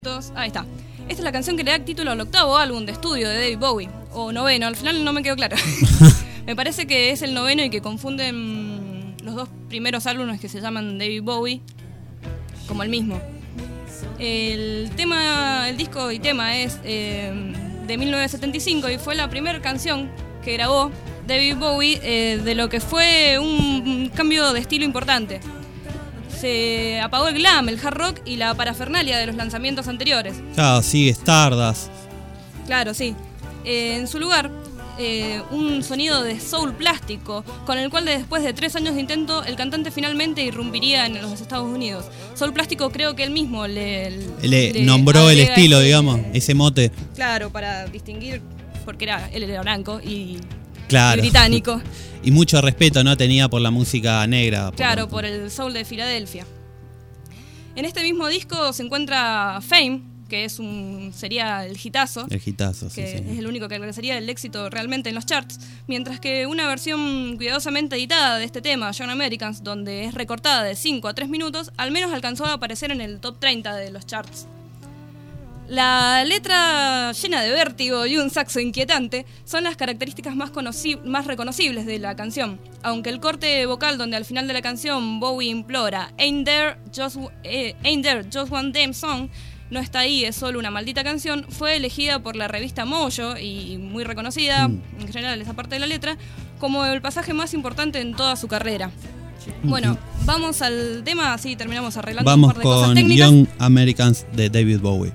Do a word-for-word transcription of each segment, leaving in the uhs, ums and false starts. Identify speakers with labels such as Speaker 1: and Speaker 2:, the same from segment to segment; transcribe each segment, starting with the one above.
Speaker 1: Ahí está. Esta es la canción que le da título al octavo álbum de estudio de David Bowie. O noveno, al final no me quedó claro. Me parece que es el noveno y que confunden los dos primeros álbumes que se llaman David Bowie como el mismo. El tema, el disco y tema es eh, de mil novecientos setenta y cinco y fue la primera canción que grabó David Bowie eh, de lo que fue un cambio de estilo importante. Se apagó el glam, el hard rock y la parafernalia de los lanzamientos anteriores.
Speaker 2: Claro, sigue Stardust.
Speaker 1: Claro, sí. Eh, en su lugar, eh, un sonido de soul plástico, con el cual después de tres años de intento, el cantante finalmente irrumpiría en los Estados Unidos. Soul plástico creo que él mismo le...
Speaker 2: Le, le nombró el estilo, ese, digamos, ese mote.
Speaker 1: Claro, para distinguir, porque era, él era blanco y,
Speaker 2: claro.
Speaker 1: y británico.
Speaker 2: Y mucho respeto no tenía por la música negra. Por
Speaker 1: claro,
Speaker 2: lo...
Speaker 1: por el soul de Filadelfia. En este mismo disco se encuentra Fame, que es un sería el hitazo.
Speaker 2: El hitazo,
Speaker 1: que
Speaker 2: sí, sí.
Speaker 1: es el único que alcanzaría el éxito realmente en los charts. Mientras que una versión cuidadosamente editada de este tema, Young Americans, donde es recortada de cinco a tres minutos, al menos alcanzó a aparecer en el top treinta de los charts. La letra llena de vértigo y un saxo inquietante son las características más, conoci- más reconocibles de la canción, aunque el corte vocal donde al final de la canción Bowie implora Ain't there just, eh, ain't there just one damn song no está ahí, es solo una maldita canción, fue elegida por la revista Mojo y muy reconocida, mm. en general esa parte de la letra, como el pasaje más importante en toda su carrera. Mm-hmm. Bueno, vamos al tema, así terminamos arreglando
Speaker 2: vamos
Speaker 1: un par de cosas técnicas.
Speaker 2: Vamos con Young Americans de David Bowie.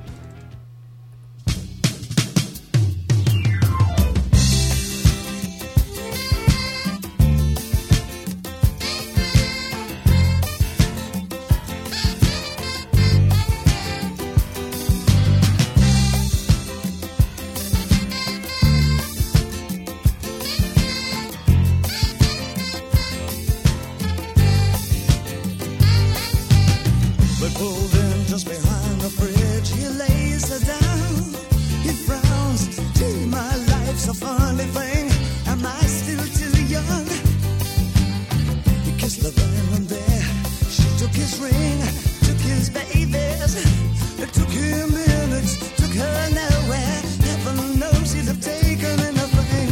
Speaker 3: Pulled in just behind the bridge, he lays her down. He frowns, gee, my life's a funny thing. Am I still too young? He kissed the then and there. She took his ring, took his babies. It took him minutes, took her nowhere. Heaven knows he'd have taken anything.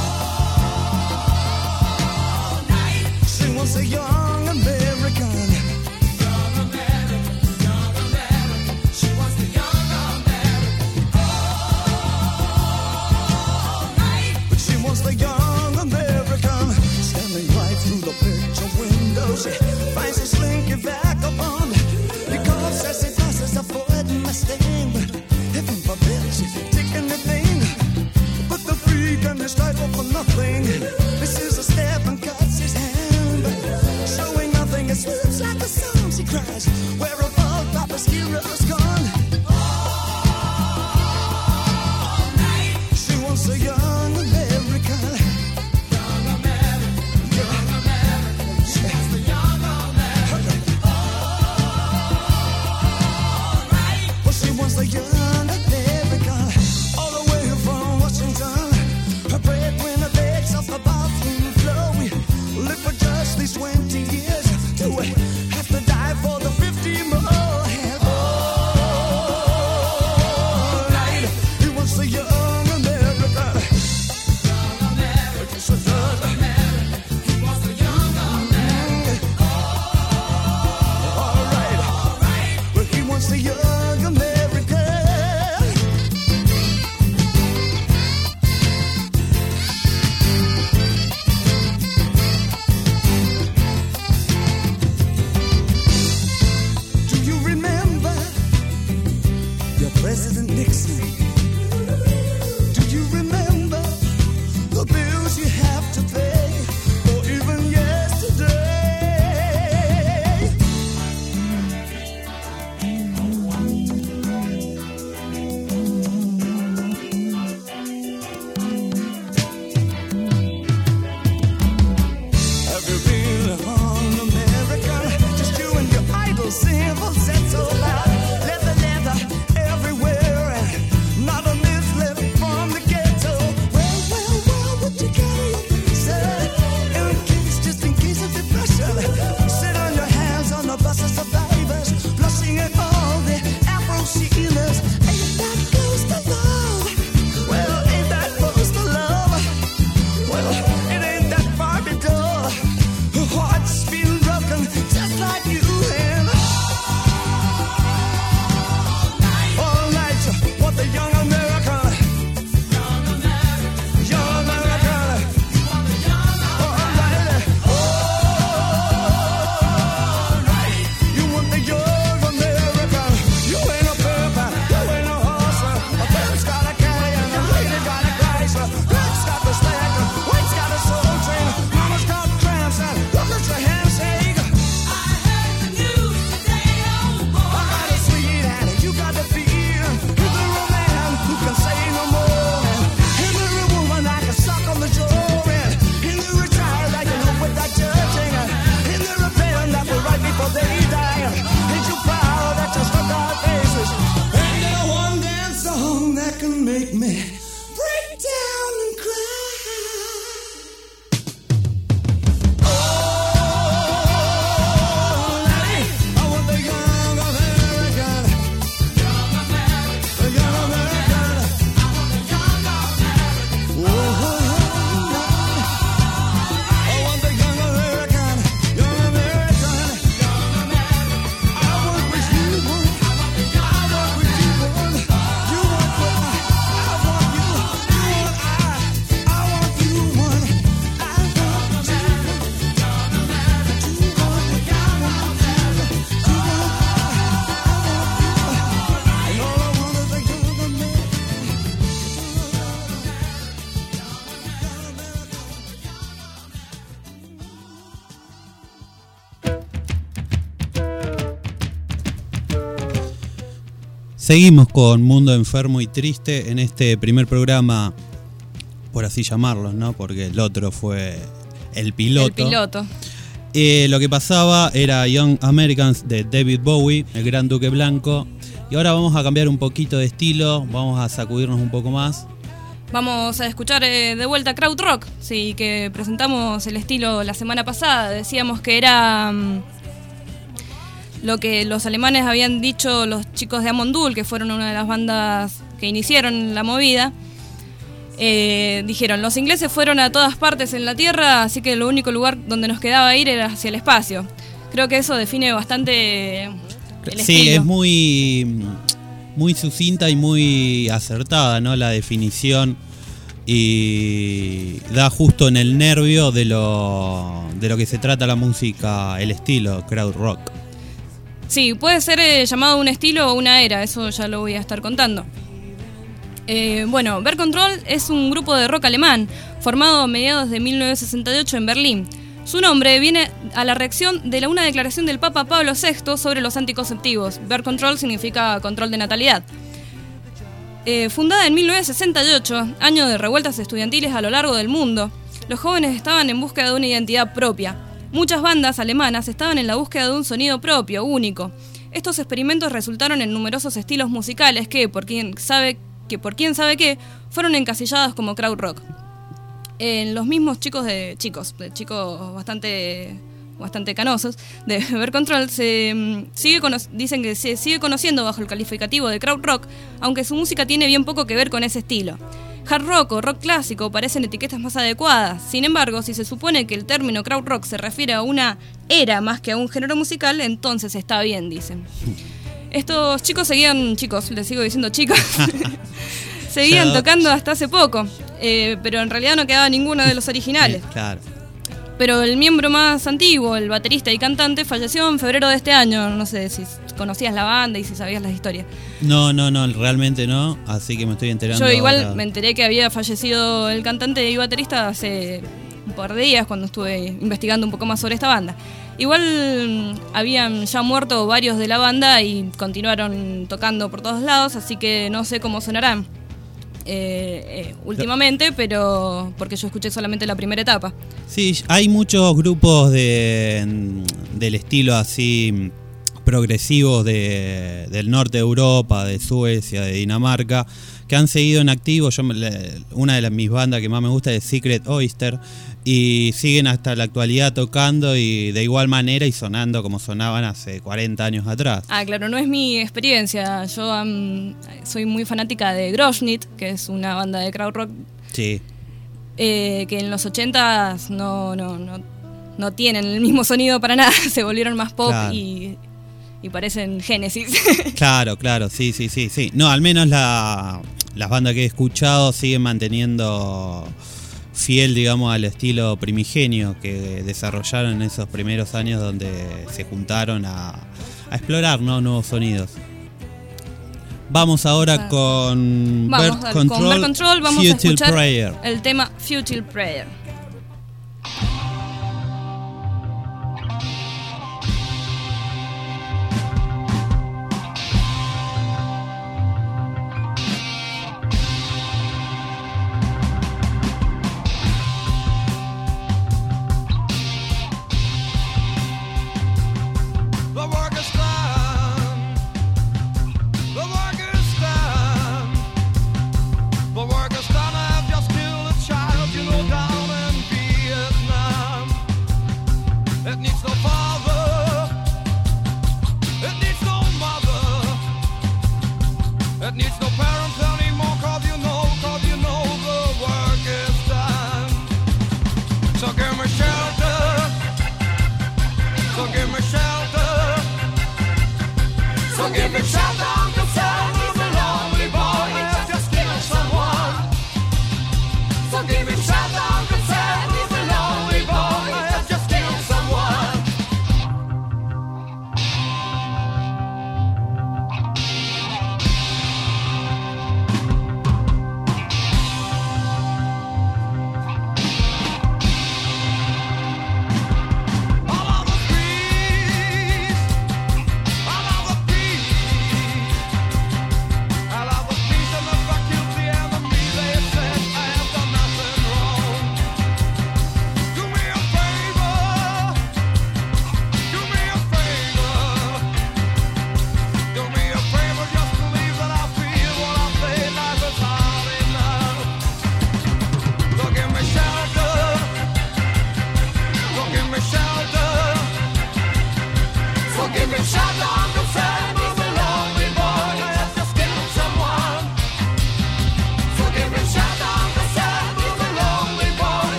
Speaker 3: All night. She was a young American. She finds a slinky vagabond. He coughs as he passes a Ford Mustang. Heaven forbid she's taking anything but the freak and his stripe for nothing. This is a step and cuts his hand, showing nothing. It slips like a song. She cries, where have all Papa's heroes gone? All night. She wants a young American. The young American, all the way from Washington. Her breadwinner begs off the bathroom floor. We live for just these twenty years. Do we have to die for the fifty more? And all night, he wants the young American. Young American, yes, it does. He wants the young American. All right, all right, but he wants the young American. President Nixon, do you remember the bills you have to pay, or even yesterday? Have you been home, America? Just you and your idle symbols, that's so loud. Leather, leather. make me break down and cry.
Speaker 2: Seguimos con Mundo Enfermo y Triste en este primer programa, por así llamarlo, ¿no? Porque el otro fue el piloto.
Speaker 1: El piloto.
Speaker 2: Eh, lo que pasaba era Young Americans de David Bowie, el Gran Duque Blanco. Y ahora vamos a cambiar un poquito de estilo, vamos a sacudirnos un poco más.
Speaker 1: Vamos a escuchar eh, de vuelta Krautrock, sí, que presentamos el estilo la semana pasada. Decíamos que era um, lo que los alemanes habían dicho los chicos de Amondul, que fueron una de las bandas que iniciaron la movida. Eh, dijeron, los ingleses fueron a todas partes en la Tierra, así que el único lugar donde nos quedaba ir era hacia el espacio. Creo que eso define bastante el
Speaker 2: sí,
Speaker 1: estilo.
Speaker 2: Es muy, muy sucinta y muy acertada, ¿no? La definición, y da justo en el nervio de lo, de lo que se trata la música, el estilo krautrock.
Speaker 1: Sí, puede ser eh, llamado un estilo o una era, eso ya lo voy a estar contando. Eh, bueno, Bear Control es un grupo de rock alemán formado a mediados de mil novecientos sesenta y ocho en Berlín. Su nombre viene a la reacción de la, una declaración del Papa Pablo sexto sobre los anticonceptivos. Bear Control significa control de natalidad. Eh, fundada en mil novecientos sesenta y ocho, año de revueltas estudiantiles a lo largo del mundo, los jóvenes estaban en búsqueda de una identidad propia. Muchas bandas alemanas estaban en la búsqueda de un sonido propio, único. Estos experimentos resultaron en numerosos estilos musicales que, por quien sabe que por quién sabe qué, fueron encasillados como krautrock. En los mismos chicos de chicos, de chicos bastante bastante canosos de Bear Control se um, sigue cono- dicen que se sigue conociendo bajo el calificativo de krautrock, aunque su música tiene bien poco que ver con ese estilo. Hard rock o rock clásico parecen etiquetas más adecuadas. Sin embargo, si se supone que el término krautrock se refiere a una era más que a un género musical, entonces está bien, dicen. Estos chicos seguían, chicos, les sigo diciendo chicos, seguían tocando hasta hace poco, eh, pero en realidad no quedaba ninguno de los originales.
Speaker 2: Sí, claro.
Speaker 1: Pero el miembro más antiguo, el baterista y cantante, falleció en febrero de este año. No sé si conocías la banda y si sabías las historias.
Speaker 2: No, no, no, realmente no, así que me estoy enterando.
Speaker 1: Yo igual
Speaker 2: ahora.
Speaker 1: Me enteré que había fallecido el cantante y baterista hace un par de días cuando estuve investigando un poco más sobre esta banda. Igual habían ya muerto varios de la banda y continuaron tocando por todos lados, así que no sé cómo sonarán eh, eh, últimamente, pero porque yo escuché solamente la primera etapa.
Speaker 2: Sí, hay muchos grupos de del estilo así progresivos de, del norte de Europa, de Suecia, de Dinamarca, que han seguido en activo. Yo, una de las, mis bandas que más me gusta es Secret Oyster, y siguen hasta la actualidad tocando y de igual manera y sonando como sonaban hace cuarenta años atrás.
Speaker 1: Ah, claro, no es mi experiencia. Yo um, soy muy fanática de Groschnit, que es una banda de krautrock.
Speaker 2: Sí.
Speaker 1: Eh, que en los ochentas no, no, no, no tienen el mismo sonido para nada, se volvieron más pop. Claro. y, y parecen Genesis.
Speaker 2: Claro, claro, sí, sí, sí, sí. No, al menos la, las bandas que he escuchado siguen manteniendo fiel, digamos, al estilo primigenio que desarrollaron en esos primeros años donde se juntaron a, a explorar, ¿no?, nuevos sonidos. Vamos ahora con
Speaker 1: Vamos,
Speaker 2: Bear Control,
Speaker 1: con Bear Control vamos
Speaker 2: Futile
Speaker 1: a escuchar
Speaker 2: Prayer.
Speaker 1: El tema Futile Prayer.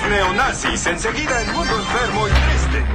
Speaker 4: neonazis, enseguida el mundo enfermo y triste.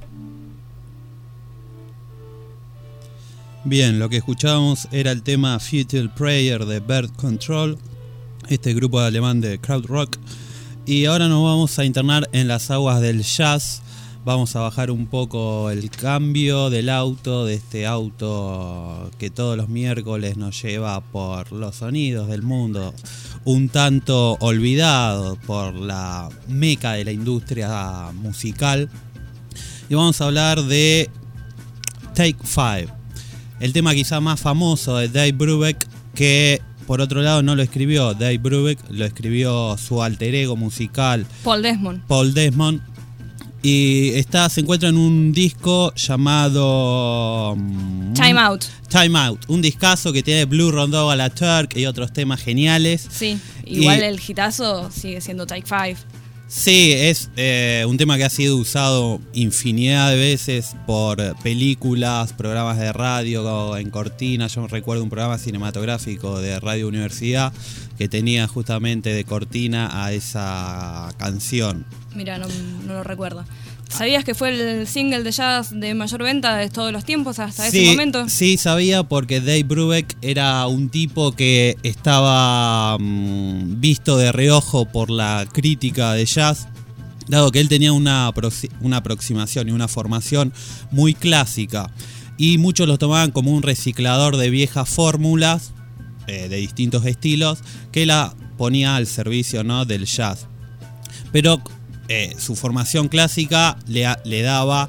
Speaker 2: Bien, lo que escuchábamos era el tema Futile Prayer de Birth Control, este grupo alemán de krautrock. Y ahora nos vamos a internar en las aguas del jazz. Vamos a bajar un poco el cambio del auto, de este auto que todos los miércoles nos lleva por los sonidos del mundo, un tanto olvidado por la meca de la industria musical. Y vamos a hablar de Take Five, el tema quizá más famoso de Dave Brubeck, que por otro lado no lo escribió Dave Brubeck, lo escribió su alter ego musical
Speaker 1: Paul Desmond.
Speaker 2: Paul Desmond. Y está, se encuentra en un disco llamado
Speaker 1: Time Out.
Speaker 2: Time Out, un discazo que tiene Blue Rondo a la Turk y otros temas geniales.
Speaker 1: Sí, igual
Speaker 2: y,
Speaker 1: el hitazo sigue siendo Take Five.
Speaker 2: Sí, es eh, un tema que ha sido usado infinidad de veces por películas, programas de radio en cortina. Yo recuerdo un programa cinematográfico de Radio Universidad que tenía justamente de cortina a esa canción.
Speaker 1: Mira, no, no lo recuerdo. ¿Sabías que fue el single de jazz de mayor venta de todos los tiempos hasta
Speaker 2: sí,
Speaker 1: ese momento?
Speaker 2: Sí, sabía, porque Dave Brubeck era un tipo que estaba mmm, visto de reojo por la crítica de jazz, dado que él tenía una, una aproximación y una formación muy clásica. Y muchos lo tomaban como un reciclador de viejas fórmulas eh, de distintos estilos que la ponía al servicio, ¿no?, del jazz. Pero Eh, su formación clásica le, le daba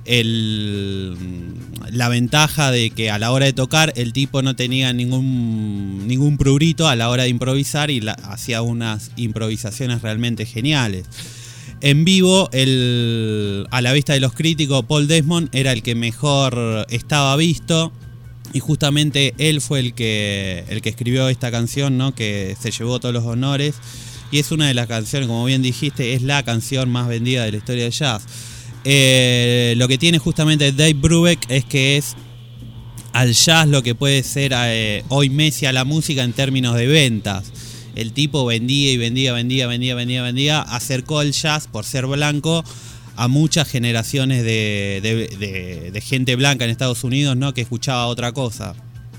Speaker 2: el, la ventaja de que a la hora de tocar el tipo no tenía ningún, ningún prurito a la hora de improvisar y la, hacía unas improvisaciones realmente geniales. En vivo, el, a la vista de los críticos, Paul Desmond era el que mejor estaba visto. Y justamente él fue el que, el que escribió esta canción, ¿no?, que se llevó todos los honores. Y es una de las canciones, como bien dijiste, es la canción más vendida de la historia del jazz. Eh, lo que tiene justamente Dave Brubeck es que es al jazz lo que puede ser eh, hoy Messi a la música en términos de ventas. El tipo vendía y vendía, vendía, vendía, vendía, vendía. Acercó el jazz, por ser blanco, a muchas generaciones de, de, de, de gente blanca en Estados Unidos, ¿no?, que escuchaba otra cosa.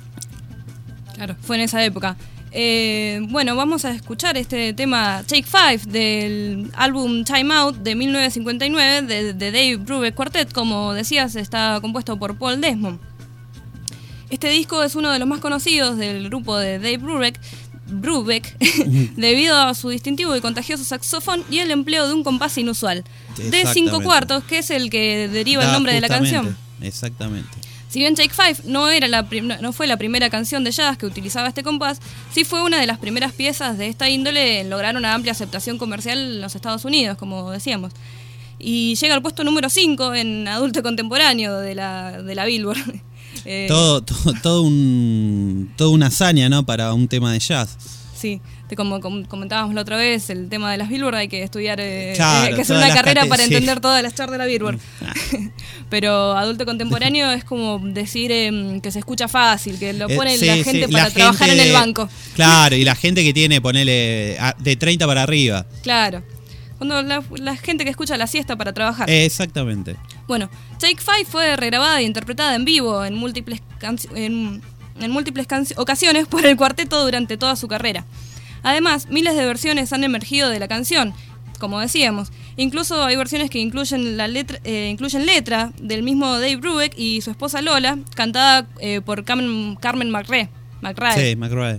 Speaker 1: Claro, fue en esa época. Eh, bueno, vamos a escuchar este tema Take Five del álbum Time Out de mil novecientos cincuenta y nueve de, de Dave Brubeck Quartet. Como decías, está compuesto por Paul Desmond. Este disco es uno de los más conocidos del grupo de Dave Brubeck, Brubeck debido a su distintivo y contagioso saxofón y el empleo de un compás inusual de cinco cuartos, que es el que deriva da, el nombre de la canción.
Speaker 2: Exactamente.
Speaker 1: Si bien Take Five no, era la prim- no fue la primera canción de jazz que utilizaba este compás, sí fue una de las primeras piezas de esta índole en lograr una amplia aceptación comercial en los Estados Unidos, como decíamos. Y llega al puesto número cinco en adulto contemporáneo de la, de la Billboard. eh,
Speaker 2: todo, todo, todo un, toda una hazaña, ¿no?, para un tema de jazz.
Speaker 1: Sí, como, como comentábamos la otra vez, el tema de las Billboard hay que estudiar, eh,
Speaker 2: claro,
Speaker 1: hay que hacer una carrera
Speaker 2: cate-
Speaker 1: para
Speaker 2: sí.
Speaker 1: entender todas las charts de la Billboard. Pero adulto contemporáneo es como decir eh, que se escucha fácil, que lo pone
Speaker 2: eh, sí,
Speaker 1: la gente
Speaker 2: sí.
Speaker 1: para
Speaker 2: la
Speaker 1: trabajar
Speaker 2: gente,
Speaker 1: en el banco.
Speaker 2: Claro, y la gente que tiene, ponele, de treinta para arriba.
Speaker 1: Claro. Cuando la, la gente que escucha la siesta para trabajar.
Speaker 2: Eh, exactamente.
Speaker 1: Bueno, Take Five fue regrabada e interpretada en vivo en múltiples, canci- en, en múltiples canci- ocasiones por el cuarteto durante toda su carrera. Además, miles de versiones han emergido de la canción, como decíamos. Incluso hay versiones que incluyen la letra, eh, incluyen letra del mismo Dave Brubeck y su esposa Lola, cantada eh, por Carmen, Carmen McRae. McRae.
Speaker 2: Sí, McRae.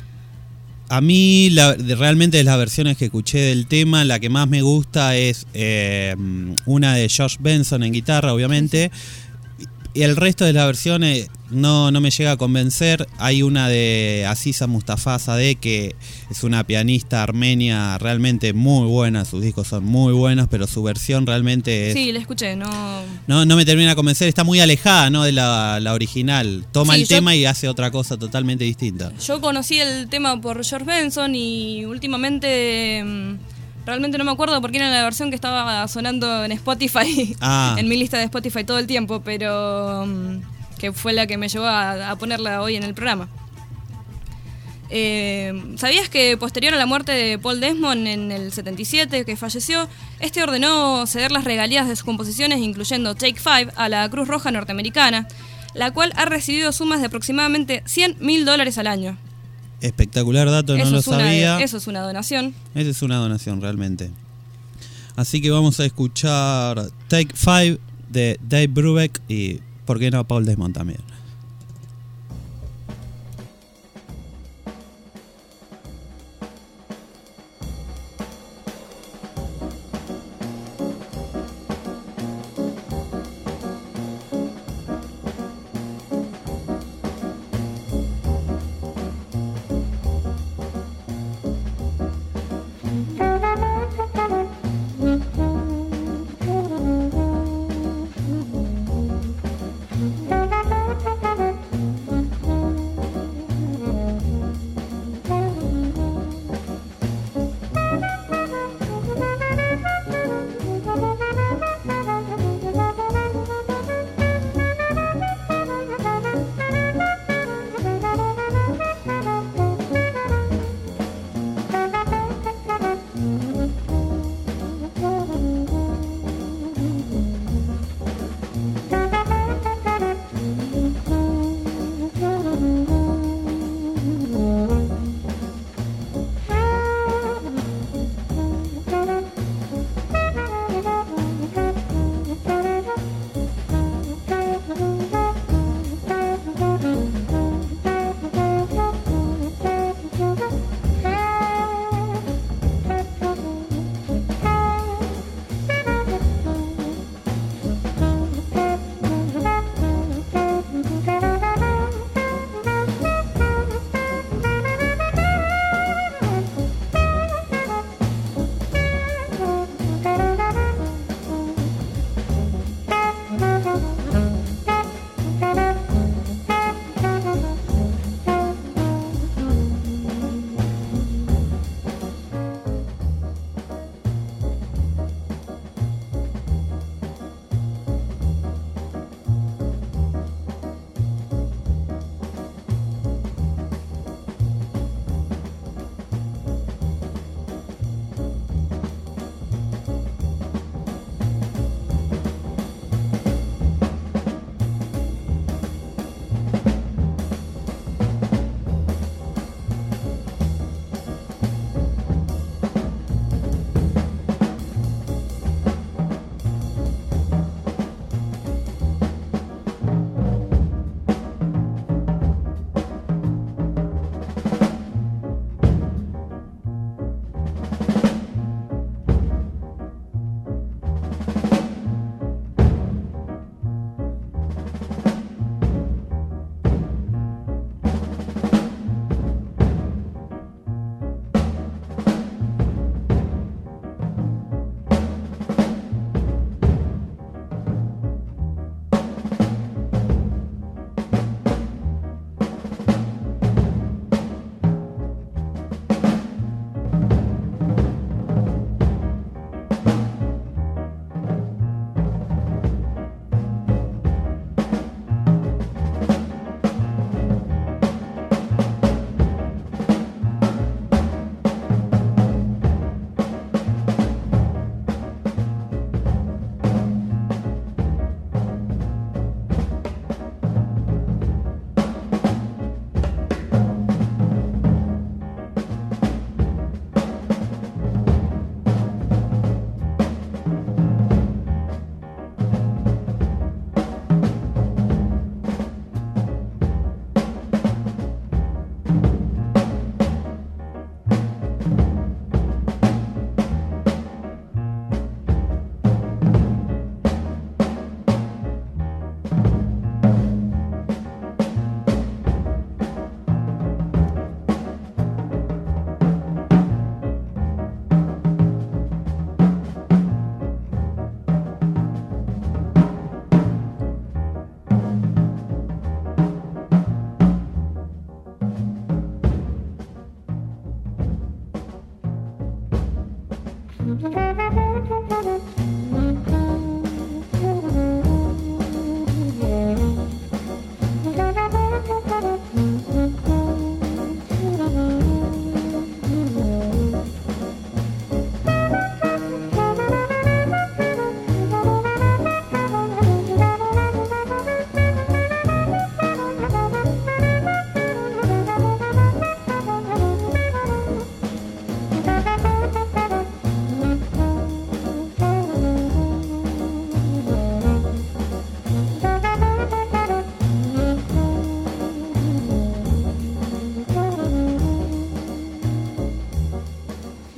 Speaker 2: A mí, la, de, realmente de las versiones que escuché del tema, la que más me gusta es eh, una de George Benson en guitarra, obviamente. Y el resto de las versiones no, no me llega a convencer. Hay una de Aziza Mustafa Zadeh, que es una pianista armenia realmente muy buena. Sus discos son muy buenos, pero su versión realmente es...
Speaker 1: Sí, la escuché, no...
Speaker 2: No, no me termina de convencer. Está muy alejada, ¿no?, de la, la original. Toma
Speaker 1: Sí,
Speaker 2: el
Speaker 1: yo-
Speaker 2: tema y hace otra cosa totalmente distinta.
Speaker 1: Yo conocí el tema por George Benson y últimamente mm, realmente no me acuerdo porque era la versión que estaba sonando en Spotify,
Speaker 2: Ah.
Speaker 1: en mi lista de Spotify todo el tiempo, pero mm, que fue la que me llevó a, a ponerla hoy en el programa. Eh, ¿Sabías que posterior a la muerte de Paul Desmond en el setenta y siete, que falleció, este ordenó ceder las regalías de sus composiciones, incluyendo Take Five, a la Cruz Roja norteamericana, la cual ha recibido sumas de aproximadamente cien mil dólares al año?
Speaker 2: Espectacular dato, no
Speaker 1: Eso
Speaker 2: lo
Speaker 1: es una-
Speaker 2: sabía.
Speaker 1: eso es una donación.
Speaker 2: Esa es una donación realmente. Así que vamos a escuchar Take Five de Dave Brubeck y, ¿por qué no, Paul Desmond también?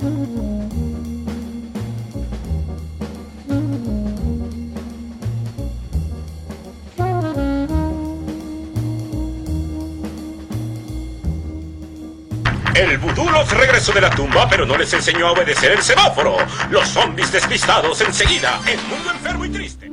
Speaker 4: El vudú los regresó de la tumba, pero no les enseñó a obedecer el semáforo. Los zombies despistados enseguida en Mundo Enfermo y Triste.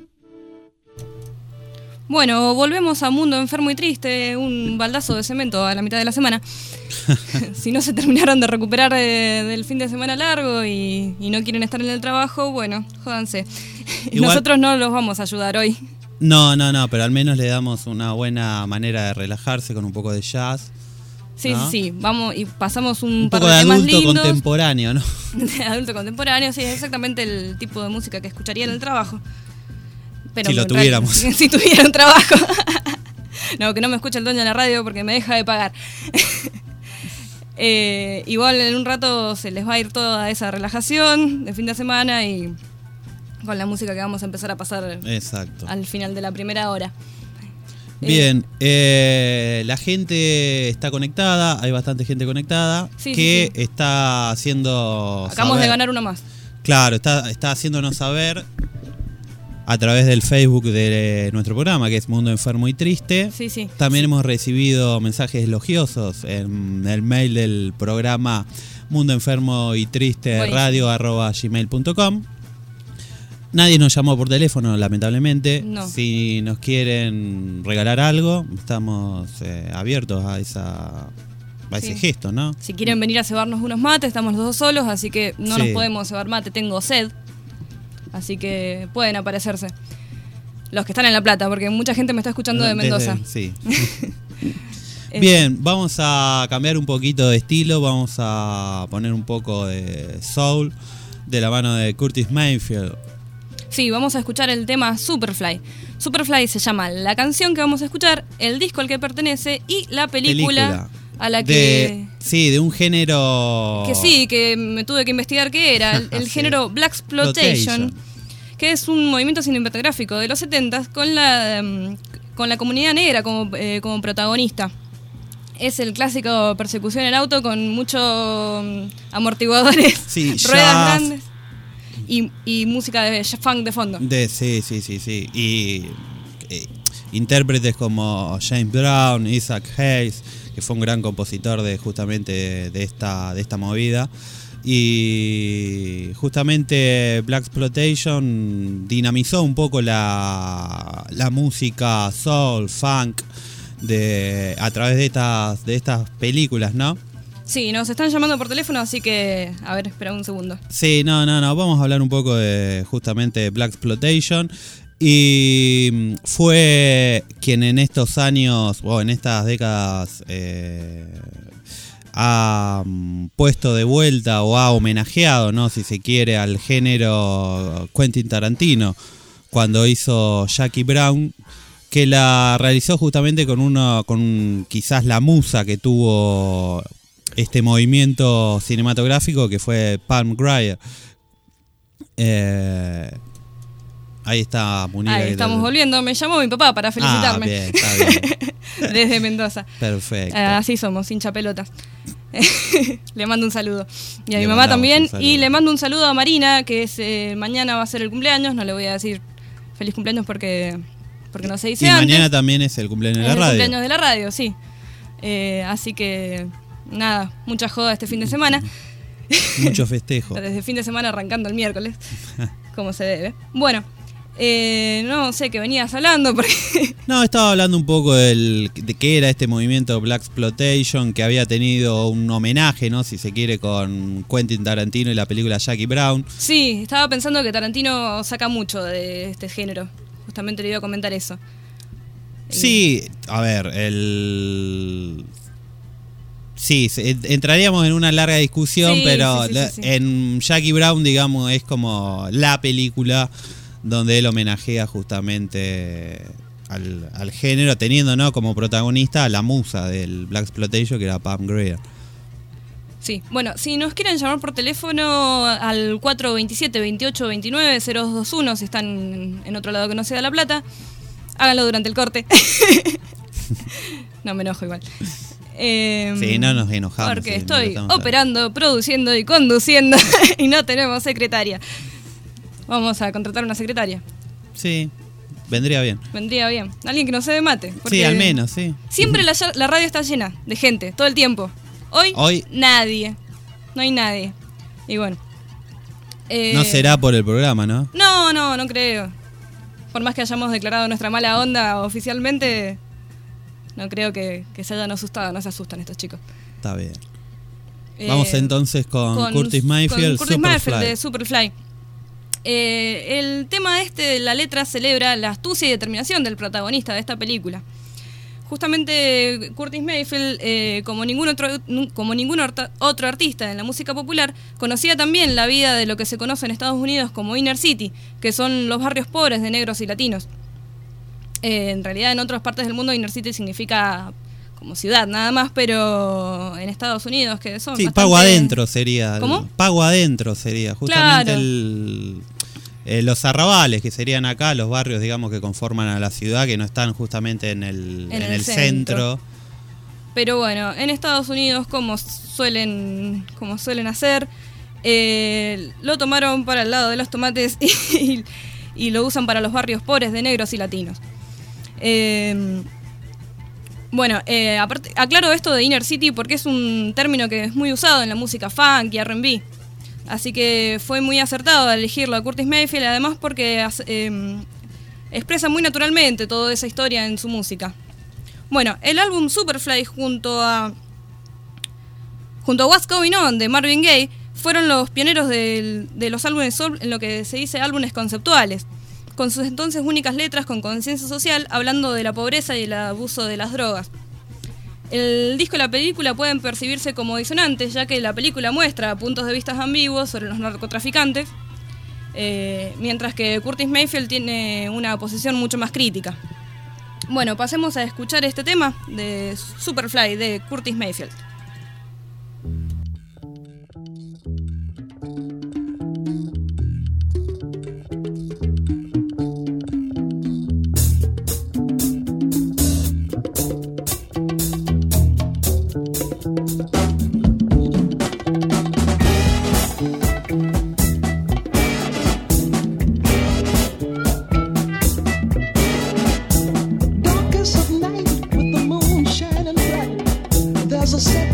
Speaker 1: Bueno, volvemos a Mundo Enfermo y Triste, un baldazo de cemento a la mitad de la semana. Si no se terminaron de recuperar eh, del fin de semana largo y, y no quieren estar en el trabajo, bueno, jódanse.
Speaker 2: Igual,
Speaker 1: nosotros no los vamos a ayudar hoy.
Speaker 2: No, no, no, pero al menos le damos una buena manera de relajarse con un poco de jazz.
Speaker 1: Sí,
Speaker 2: ¿no?
Speaker 1: sí, sí, vamos y pasamos un,
Speaker 2: Un
Speaker 1: par
Speaker 2: poco
Speaker 1: de
Speaker 2: de
Speaker 1: temas
Speaker 2: adulto
Speaker 1: lindos.
Speaker 2: contemporáneo, ¿no?
Speaker 1: De adulto contemporáneo, sí, es exactamente el tipo de música que escucharía en el trabajo. Pero
Speaker 2: Si lo
Speaker 1: en
Speaker 2: tuviéramos.
Speaker 1: realidad, si tuviera un trabajo. No, que no me escuche el dueño de la radio porque me deja de pagar. eh, igual en un rato se les va a ir toda esa relajación de fin de semana y con la música que vamos a empezar a pasar
Speaker 2: Exacto.
Speaker 1: al final de la primera hora.
Speaker 2: Bien, eh, la gente está conectada, hay bastante gente conectada
Speaker 1: Sí,
Speaker 2: que
Speaker 1: sí, sí.
Speaker 2: está haciendo
Speaker 1: Acabamos
Speaker 2: saber-
Speaker 1: de ganar uno más.
Speaker 2: Claro, está, está haciéndonos saber a través del Facebook de nuestro programa, que es Mundo Enfermo y Triste.
Speaker 1: Sí, sí.
Speaker 2: También hemos recibido mensajes elogiosos en el mail del programa Mundo Enfermo y Triste
Speaker 1: Buenísimo.
Speaker 2: radio arroba gmail punto com. Nadie nos llamó por teléfono, lamentablemente.
Speaker 1: No.
Speaker 2: Si nos quieren regalar algo, estamos eh, abiertos a esa a ese
Speaker 1: Sí.
Speaker 2: gesto, ¿no?
Speaker 1: Si quieren venir a cebarnos unos mates, estamos los dos solos, así que no
Speaker 2: Sí.
Speaker 1: nos podemos cebar mate, tengo sed. Así que pueden aparecerse. Los que están en La Plata, porque mucha gente me está escuchando de Mendoza.
Speaker 2: Desde- sí.
Speaker 1: Eh,
Speaker 2: Bien, vamos a cambiar un poquito de estilo, vamos a poner un poco de soul de la mano de Curtis Mayfield.
Speaker 1: Sí, vamos a escuchar el tema Superfly. Superfly se llama la canción que vamos a escuchar, el disco al que pertenece y la película,
Speaker 2: Película.
Speaker 1: a la
Speaker 2: De,
Speaker 1: que...
Speaker 2: sí, de un género...
Speaker 1: Que sí, que me tuve que investigar qué era, el, el
Speaker 2: Sí.
Speaker 1: género Blaxploitation, que es un movimiento cinematográfico de los setenta con la, um, con la comunidad negra como, eh, como protagonista. Es el clásico persecución en auto con muchos um, amortiguadores,
Speaker 2: Sí,
Speaker 1: ruedas
Speaker 2: jazz.
Speaker 1: grandes y, y música de funk de fondo.
Speaker 2: De, sí, sí, sí, sí. Y eh, intérpretes como James Brown, Isaac Hayes, que fue un gran compositor de justamente de esta, de esta movida. Y justamente Blaxploitation dinamizó un poco la, la música soul, funk, de, a través de estas, de estas películas, ¿no?
Speaker 1: Sí, nos están llamando por teléfono, así que... A ver, espera un segundo.
Speaker 2: Sí, no, no, no. Vamos a hablar un poco de justamente Blaxploitation. Y fue quien en estos años, o en estas décadas, eh, ha mm, puesto de vuelta o ha homenajeado, ¿no? Si se quiere, al género Quentin Tarantino, cuando hizo Jackie Brown, que la realizó justamente con uno, con quizás la musa que tuvo este movimiento cinematográfico, que fue Pam Grier. Eh, ahí está Munira.
Speaker 1: Ahí estamos volviendo. Me llamó mi papá para felicitarme.
Speaker 2: Ah, bien, está bien.
Speaker 1: Desde Mendoza.
Speaker 2: Perfecto.
Speaker 1: Ah, así somos, hincha pelotas. Le mando un saludo. Y a
Speaker 2: Le
Speaker 1: mi mamá
Speaker 2: mandamos
Speaker 1: también.
Speaker 2: un saludo.
Speaker 1: Y le mando un saludo a Marina, que es, eh, mañana va a ser el cumpleaños. No le voy a decir feliz cumpleaños porque, porque no se dice
Speaker 2: Y
Speaker 1: antes.
Speaker 2: mañana también es el cumpleaños de
Speaker 1: Es
Speaker 2: la
Speaker 1: el
Speaker 2: radio.
Speaker 1: cumpleaños de la radio, sí. Eh, así que, nada, mucha joda este fin de semana.
Speaker 2: Mucho festejo.
Speaker 1: Desde el fin de semana arrancando el miércoles, como se debe. Bueno, eh, no sé qué venías hablando porque...
Speaker 2: No, estaba hablando un poco del, de qué era este movimiento Blaxploitation, que había tenido un homenaje, ¿no? Si se quiere, con Quentin Tarantino y la película Jackie Brown.
Speaker 1: Sí, estaba pensando que Tarantino saca mucho de este género. Justamente le iba a comentar eso.
Speaker 2: Sí, a ver, el... Sí, se- entraríamos en una larga discusión,
Speaker 1: Sí,
Speaker 2: pero
Speaker 1: sí, sí,
Speaker 2: la-
Speaker 1: sí, sí.
Speaker 2: en Jackie Brown, digamos, es como la película donde él homenajea justamente al, al género, teniendo, ¿no?, como protagonista a la musa del Blaxploitation, que era Pam Grier.
Speaker 1: Sí, bueno, si nos quieren llamar por teléfono al cuatro dos siete, veintiocho veintinueve, cero dos dos uno, si están en otro lado que no sea La Plata, háganlo durante el corte. No me enojo igual. Eh,
Speaker 2: Sí, no nos enojamos.
Speaker 1: Porque
Speaker 2: sí,
Speaker 1: estoy
Speaker 2: estamos
Speaker 1: operando, produciendo y conduciendo y no tenemos secretaria. Vamos a contratar una secretaria.
Speaker 2: Sí, vendría bien.
Speaker 1: Vendría bien. Alguien que no se mate. porque
Speaker 2: Sí, al menos, sí.
Speaker 1: Siempre la, la radio está llena de gente, todo el tiempo. Hoy,
Speaker 2: Hoy-
Speaker 1: nadie. No hay nadie. Y bueno. Eh,
Speaker 2: No será por el programa, ¿no?
Speaker 1: No, no, no creo. Por más que hayamos declarado nuestra mala onda oficialmente, no creo que, que se hayan asustado. No se asustan estos chicos.
Speaker 2: Está bien.
Speaker 1: Eh,
Speaker 2: Vamos entonces con, Curtis Mayfield,
Speaker 1: con Curtis Mayfield
Speaker 2: Superfly.
Speaker 1: de Superfly. Eh, el tema este de la letra celebra la astucia y determinación del protagonista de esta película. Justamente Curtis Mayfield, eh, como ningún otro como ningún orta- otro artista en la música popular, conocía también la vida de lo que se conoce en Estados Unidos como Inner City, que son los barrios pobres de negros y latinos. Eh, en realidad en otras partes del mundo Inner City significa como ciudad nada más, pero en Estados Unidos que son
Speaker 2: Sí,
Speaker 1: bastante-
Speaker 2: pago adentro sería.
Speaker 1: ¿Cómo?
Speaker 2: Pago adentro sería. Justamente
Speaker 1: Claro.
Speaker 2: el, eh, los arrabales, que serían acá los barrios, digamos, que conforman a la ciudad, que no están justamente en el,
Speaker 1: En
Speaker 2: en
Speaker 1: el
Speaker 2: el
Speaker 1: centro.
Speaker 2: centro.
Speaker 1: Pero bueno, en Estados Unidos, como suelen, como suelen hacer, eh, lo tomaron para el lado de los tomates y, y lo usan para los barrios pobres de negros y latinos. Eh, bueno, eh, aparte, aclaro esto de Inner City porque es un término que es muy usado en la música funk y R and B. Así que fue muy acertado elegirlo a Curtis Mayfield, además porque eh, expresa muy naturalmente toda esa historia en su música. Bueno, el álbum Superfly junto a junto a What's Going On de Marvin Gaye fueron los pioneros del- de los álbumes soul en lo que se dice álbumes conceptuales, con sus entonces únicas letras con conciencia social, hablando de la pobreza y el abuso de las drogas. El disco y la película pueden percibirse como disonantes, ya que la película muestra puntos de vista ambiguos sobre los narcotraficantes, eh, mientras que Curtis Mayfield tiene una posición mucho más crítica. Bueno, pasemos a escuchar este tema de Superfly de Curtis Mayfield.
Speaker 3: Darkest of night with the moon shining bright. There's a set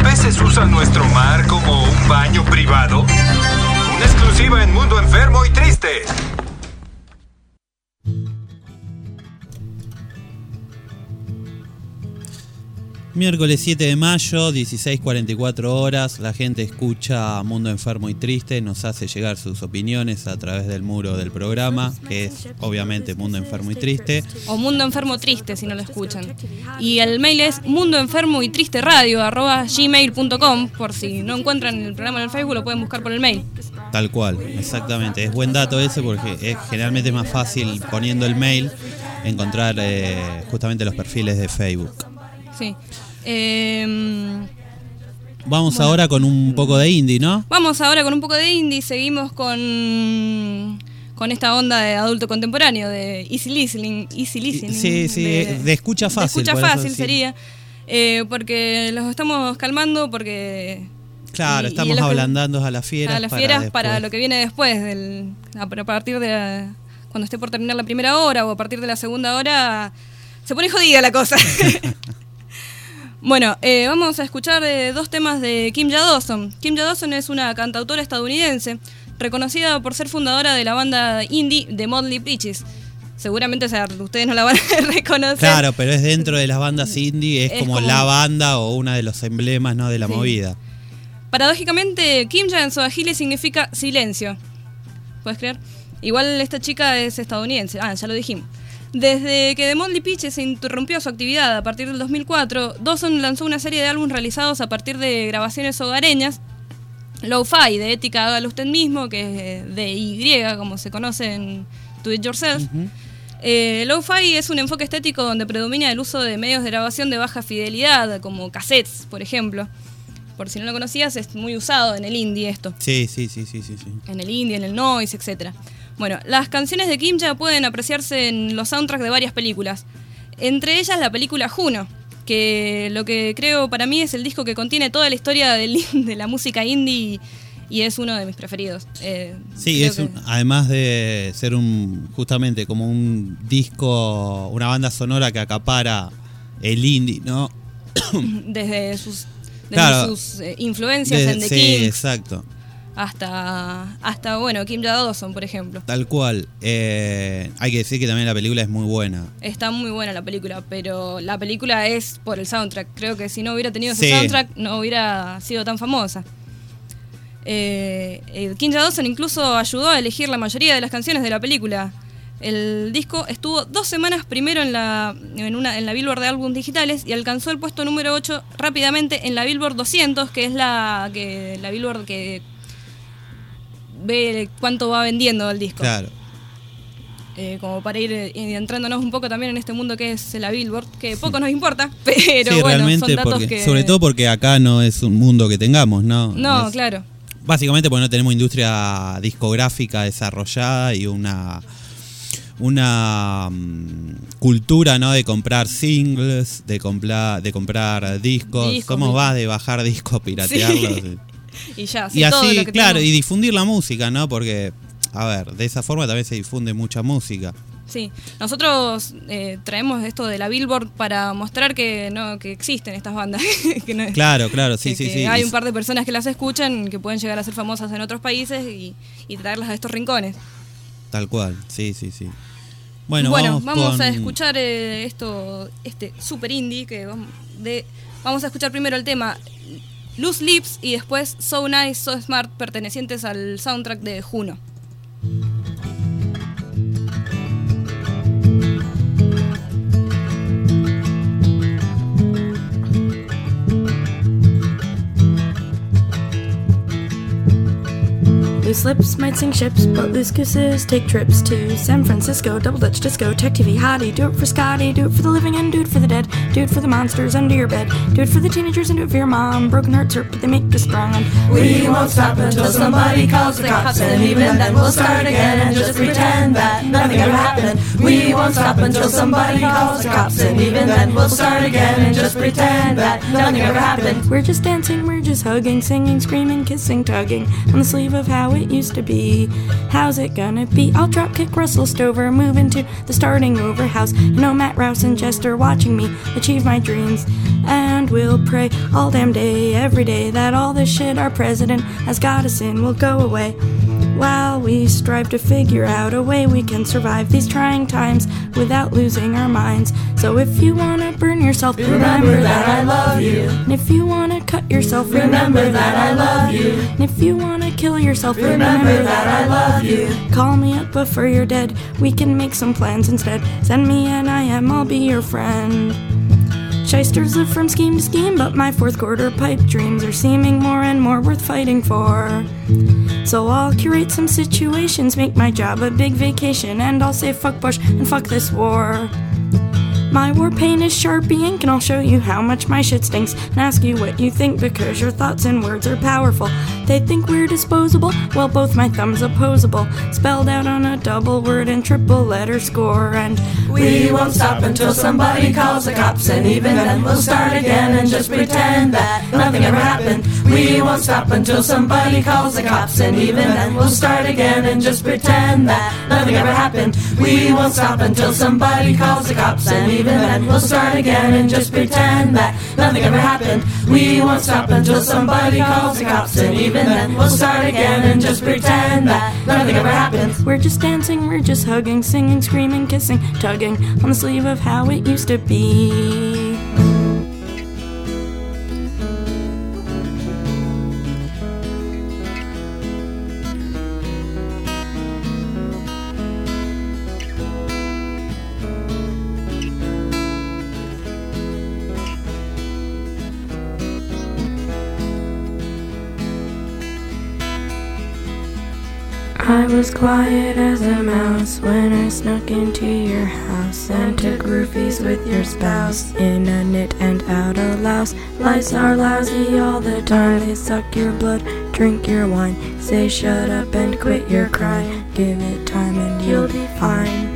Speaker 5: peces usan nuestro mar como un baño privado? Una exclusiva en Mundo Enfermo y Triste.
Speaker 2: Miércoles siete de mayo, dieciséis cuarenta y cuatro horas, la gente escucha Mundo Enfermo y Triste, nos hace llegar sus opiniones a través del muro del programa, que es obviamente Mundo Enfermo y Triste.
Speaker 1: O Mundo Enfermo Triste si no lo escuchan. Y el mail es mundo enfermo y triste radio arroba gmail punto com, por si no encuentran el programa en el Facebook lo pueden buscar por el mail.
Speaker 2: Tal cual, exactamente. Es buen dato ese porque es, generalmente es más fácil poniendo el mail encontrar eh, justamente los perfiles de Facebook.
Speaker 1: Sí. Eh,
Speaker 2: Vamos
Speaker 1: bueno.
Speaker 2: ahora con un poco de indie, ¿no?
Speaker 1: Vamos ahora con un poco de indie. Seguimos con con esta onda de adulto contemporáneo, de easy listening. Easy listening
Speaker 2: sí, sí, de, de escucha fácil.
Speaker 1: De escucha fácil
Speaker 2: eso, sí.
Speaker 1: sería. Eh, porque los estamos calmando porque...
Speaker 2: Claro,
Speaker 1: y,
Speaker 2: estamos
Speaker 1: y
Speaker 2: ablandando a las fieras.
Speaker 1: A las
Speaker 2: para
Speaker 1: fieras
Speaker 2: después.
Speaker 1: para lo que viene después. Del, a, a partir de la, cuando esté por terminar la primera hora o a partir de la segunda hora, se pone jodida la cosa. Bueno, eh, vamos a escuchar eh, dos temas de Kimya Dawson. Kimya Dawson es una cantautora estadounidense reconocida por ser fundadora de la banda indie The Motley Peaches. Seguramente, o sea, ustedes no la van a reconocer.
Speaker 2: Claro, pero es dentro de las bandas indie, es,
Speaker 1: Es
Speaker 2: como,
Speaker 1: como
Speaker 2: la banda o una de los emblemas, ¿no?, de la
Speaker 1: Sí.
Speaker 2: movida.
Speaker 1: Paradójicamente, Kimya en suajili significa silencio. ¿Puedes creer? Igual esta chica es estadounidense. Ah, ya lo dijimos. Desde que The Motley Peaches se interrumpió su actividad a partir del dos mil cuatro, Dawson lanzó una serie de álbumes realizados a partir de grabaciones hogareñas, Lo-Fi, de ética hágalo usted mismo, que es de Y, como se conoce en Do It Yourself.
Speaker 2: Uh-huh.
Speaker 1: Eh, Lo-Fi es un enfoque estético donde predomina el uso de medios de grabación de baja fidelidad, como cassettes, por ejemplo. Por si no lo conocías, es muy usado en el indie esto.
Speaker 2: Sí, sí, sí, sí, sí, sí.
Speaker 1: En el indie, en el noise, etcétera. Bueno, las canciones de Kimya pueden apreciarse en los soundtracks de varias películas. Entre ellas la película Juno, que lo que creo para mí es el disco que contiene toda la historia del, de la música indie y es uno de mis preferidos. Eh,
Speaker 2: Sí, es un, además de ser un justamente como un disco, una banda sonora que acapara el indie, ¿no?
Speaker 1: Desde sus, desde
Speaker 2: Claro,
Speaker 1: sus eh, influencias
Speaker 2: de,
Speaker 1: en The
Speaker 2: sí,
Speaker 1: Kings
Speaker 2: exacto.
Speaker 1: hasta, hasta, bueno, Kimya Dawson, por ejemplo.
Speaker 2: Tal cual. Eh, hay que decir que también la película es muy buena.
Speaker 1: Está muy buena la película, pero la película es por el soundtrack. Creo que si no hubiera tenido ese
Speaker 2: Sí.
Speaker 1: soundtrack no hubiera sido tan famosa. Eh, eh, Kimya Dawson incluso ayudó a elegir la mayoría de las canciones de la película. El disco estuvo dos semanas primero en la, en una, en la Billboard de álbumes digitales y alcanzó el puesto número ocho rápidamente en la Billboard doscientos, que es la, que, la Billboard que ve cuánto va vendiendo el disco.
Speaker 2: Claro.
Speaker 1: Eh, como para ir eh, entrándonos un poco también en este mundo que es la Billboard, que poco nos importa, pero
Speaker 2: sí,
Speaker 1: bueno,
Speaker 2: realmente,
Speaker 1: son datos
Speaker 2: porque,
Speaker 1: que...
Speaker 2: sobre todo porque acá no es un mundo que tengamos, ¿no?
Speaker 1: No,
Speaker 2: Es-
Speaker 1: claro.
Speaker 2: Básicamente porque no tenemos industria discográfica desarrollada y una una um, cultura, ¿no?, de comprar singles, de comprar de comprar discos.
Speaker 1: Discos,
Speaker 2: Somos
Speaker 1: discos.
Speaker 2: más de bajar discos, piratearlos.
Speaker 1: Sí. Y ya, sí,
Speaker 2: Y
Speaker 1: todo
Speaker 2: así,
Speaker 1: lo que
Speaker 2: claro,
Speaker 1: tenemos.
Speaker 2: y difundir la música, ¿no? Porque, a ver, de esa forma también se difunde mucha música.
Speaker 1: Sí, nosotros eh, traemos esto de la Billboard para mostrar que no que existen estas bandas. que no es-
Speaker 2: Claro, claro, sí,
Speaker 1: que-
Speaker 2: sí,
Speaker 1: que
Speaker 2: sí.
Speaker 1: Hay
Speaker 2: Y-
Speaker 1: un par de personas que las escuchan, que pueden llegar a ser famosas en otros países y, y traerlas a estos rincones.
Speaker 2: Tal cual, sí, sí, sí. Bueno,
Speaker 1: Bueno,
Speaker 2: vamos,
Speaker 1: vamos,
Speaker 2: con-
Speaker 1: a escuchar eh, esto, este super indie que vamos, de, vamos a escuchar primero el tema Loose Lips y después So Nice, So Smart, pertenecientes al soundtrack de Juno.
Speaker 6: Loose lips might sink ships, but loose gooses take trips to San Francisco, double Dutch disco, tech T V hottie. Do it for Scotty, do it for the living and do it for the dead. Do it for the monsters under your bed. Do it for the teenagers and do it for your mom. Broken hearts hurt, but they make us strong. And
Speaker 7: We won't stop until somebody calls the cops, and even then we'll start again and just pretend that nothing ever happened. We won't stop until somebody calls the cops, and even then we'll start again and just pretend that nothing ever happened.
Speaker 6: we're just dancing, we're just hugging, singing, screaming, kissing, tugging on the sleeve of how it used to be. How's it gonna be? I'll drop kick Russell Stover, move into the starting over house. You know Matt Rouse and Jester watching me achieve my dreams. And and we'll pray all damn day, every day, that all the shit our president has got us in will go away. While we strive to figure out a way we can survive these trying times without losing our minds. So if you wanna burn yourself,
Speaker 7: remember that I love you.
Speaker 6: And if you wanna cut yourself,
Speaker 7: remember that I love you.
Speaker 6: And if you wanna kill yourself,
Speaker 7: remember that I love you.
Speaker 6: Call me up before you're dead, we can make some plans instead. Send me an I M, I'll be your friend. Shysters live from scheme to scheme, but my fourth quarter pipe dreams are seeming more and more worth fighting for. So I'll curate some situations, make my job a big vacation, and I'll say fuck Bush and fuck this war. My war paint is Sharpie ink, and I'll show you how much my shit stinks, and ask you what you think, because your thoughts and words are powerful. They think we're disposable, well both my thumbs opposable, spelled out on a double word and triple letter score. And
Speaker 7: we won't stop until somebody calls the cops, and even then we'll start again and just pretend that nothing ever happened. We won't stop until somebody calls the cops, and even then we'll start again and just pretend that nothing ever happened. We won't stop until somebody calls the cops, and even then we'll start again and just pretend that nothing ever happened. We won't stop until somebody calls the cops, and even then we'll start again and just pretend that nothing ever happened.
Speaker 6: We're just dancing, we're just hugging, singing, screaming, kissing, tugging on the sleeve of how it used to be. I was quiet as a mouse when I snuck into your house and took roofies with your spouse in a knit and out a louse. Lice are lousy all the time, they suck your blood, drink your wine, say shut up and quit your crying. Give it time and you'll be fine.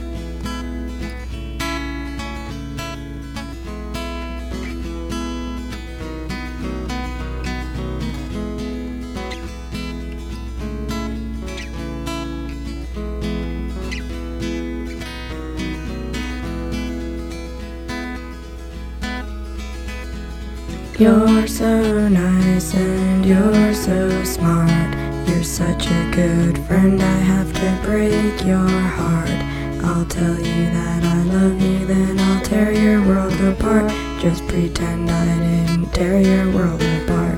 Speaker 6: You're so nice and you're so smart. You're such a good friend, I have to break your heart. I'll tell you that I love you, then I'll tear your world apart. Just pretend I didn't tear your world apart.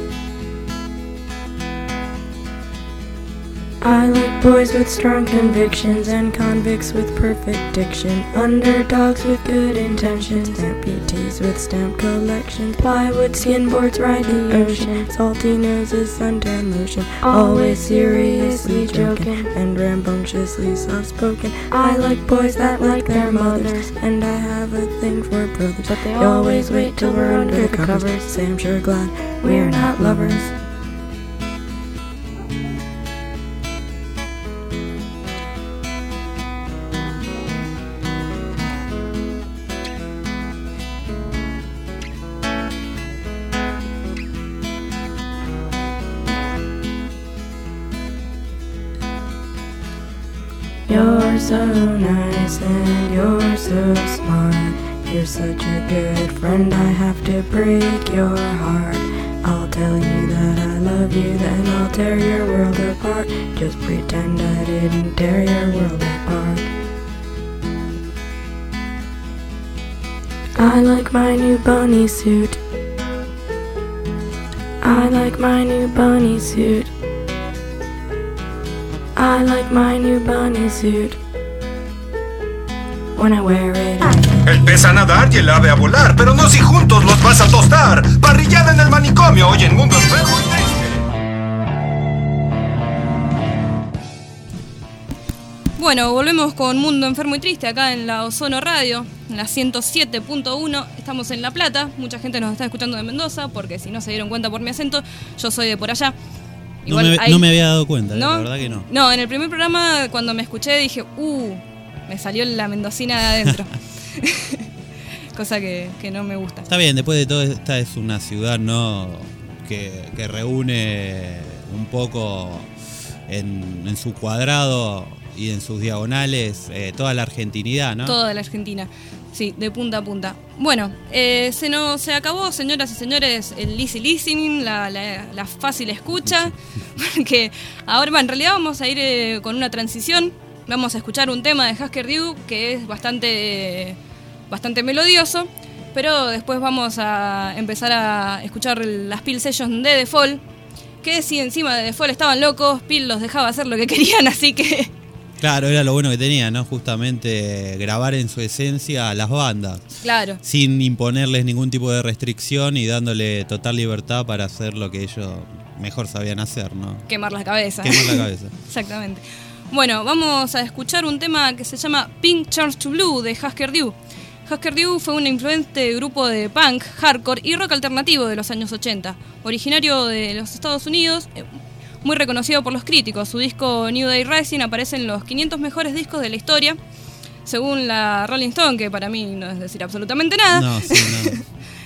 Speaker 6: I like boys with strong convictions and convicts with perfect diction, underdogs with good intentions, amputees with stamp collections, plywood skin boards ride the ocean, salty noses suntan lotion, always seriously joking and rambunctiously soft-spoken. I like boys that like their mothers, and I have a thing for brothers, but they always wait till we're under the covers. Say I'm sure glad we're not lovers. You're so nice and you're so smart. You're such a good friend, I have to break your heart. I'll tell you that I love you, then I'll tear your world apart. Just pretend I didn't tear your world apart. I like my new bunny suit. I like my new bunny suit. I like my new bunny suit. When I wear it,
Speaker 5: El pez a nadar y el ave a volar, pero no si juntos los vas a tostar. Parrillada en el manicomio, hoy en Mundo Enfermo y Triste.
Speaker 1: Bueno, volvemos con Mundo Enfermo y Triste acá en la Ozono Radio, en la ciento siete punto uno. Estamos en La Plata, mucha gente nos está escuchando de Mendoza, porque si no se dieron cuenta por mi acento, yo soy de por allá.
Speaker 2: No me,
Speaker 1: hay,
Speaker 2: no me había dado cuenta,
Speaker 1: ¿no?
Speaker 2: La verdad que no.
Speaker 1: No, en el primer programa cuando me escuché dije, uh, me salió la mendocina de adentro. Cosa que, que no me gusta.
Speaker 2: Está bien, después de todo, esta es una ciudad, ¿no? Que, que reúne un poco en, en su cuadrado y en sus diagonales eh, toda la argentinidad, ¿no?
Speaker 1: Toda la Argentina. Sí, de punta a punta. Bueno, eh, se nos se acabó, señoras y señores, el easy listening, la, la, la fácil escucha, porque ahora, bueno, en realidad vamos a ir eh, con una transición. Vamos a escuchar un tema de Husker Du que es bastante, bastante melodioso, pero después vamos a empezar a escuchar las Peel Sessions de The Fall, que si encima de The Fall estaban locos, Peel los dejaba hacer lo que querían, así que...
Speaker 2: Claro, era lo bueno que tenía, ¿no? Justamente grabar en su esencia a las bandas.
Speaker 1: Claro.
Speaker 2: Sin imponerles ningún tipo de restricción y dándole total libertad para hacer lo que ellos mejor sabían hacer, ¿no?
Speaker 1: Quemar la cabeza.
Speaker 2: Quemar la cabeza.
Speaker 1: Exactamente. Bueno, vamos a escuchar un tema que se llama Pink Turns to Blue de Husker Du. Husker Du fue un influente grupo de punk, hardcore y rock alternativo de los años ochenta. Originario de los Estados Unidos, muy reconocido por los críticos. Su disco New Day Rising aparece en los quinientos mejores discos de la historia, según la Rolling Stone, que para mí no es decir absolutamente nada.
Speaker 2: No, sí, no.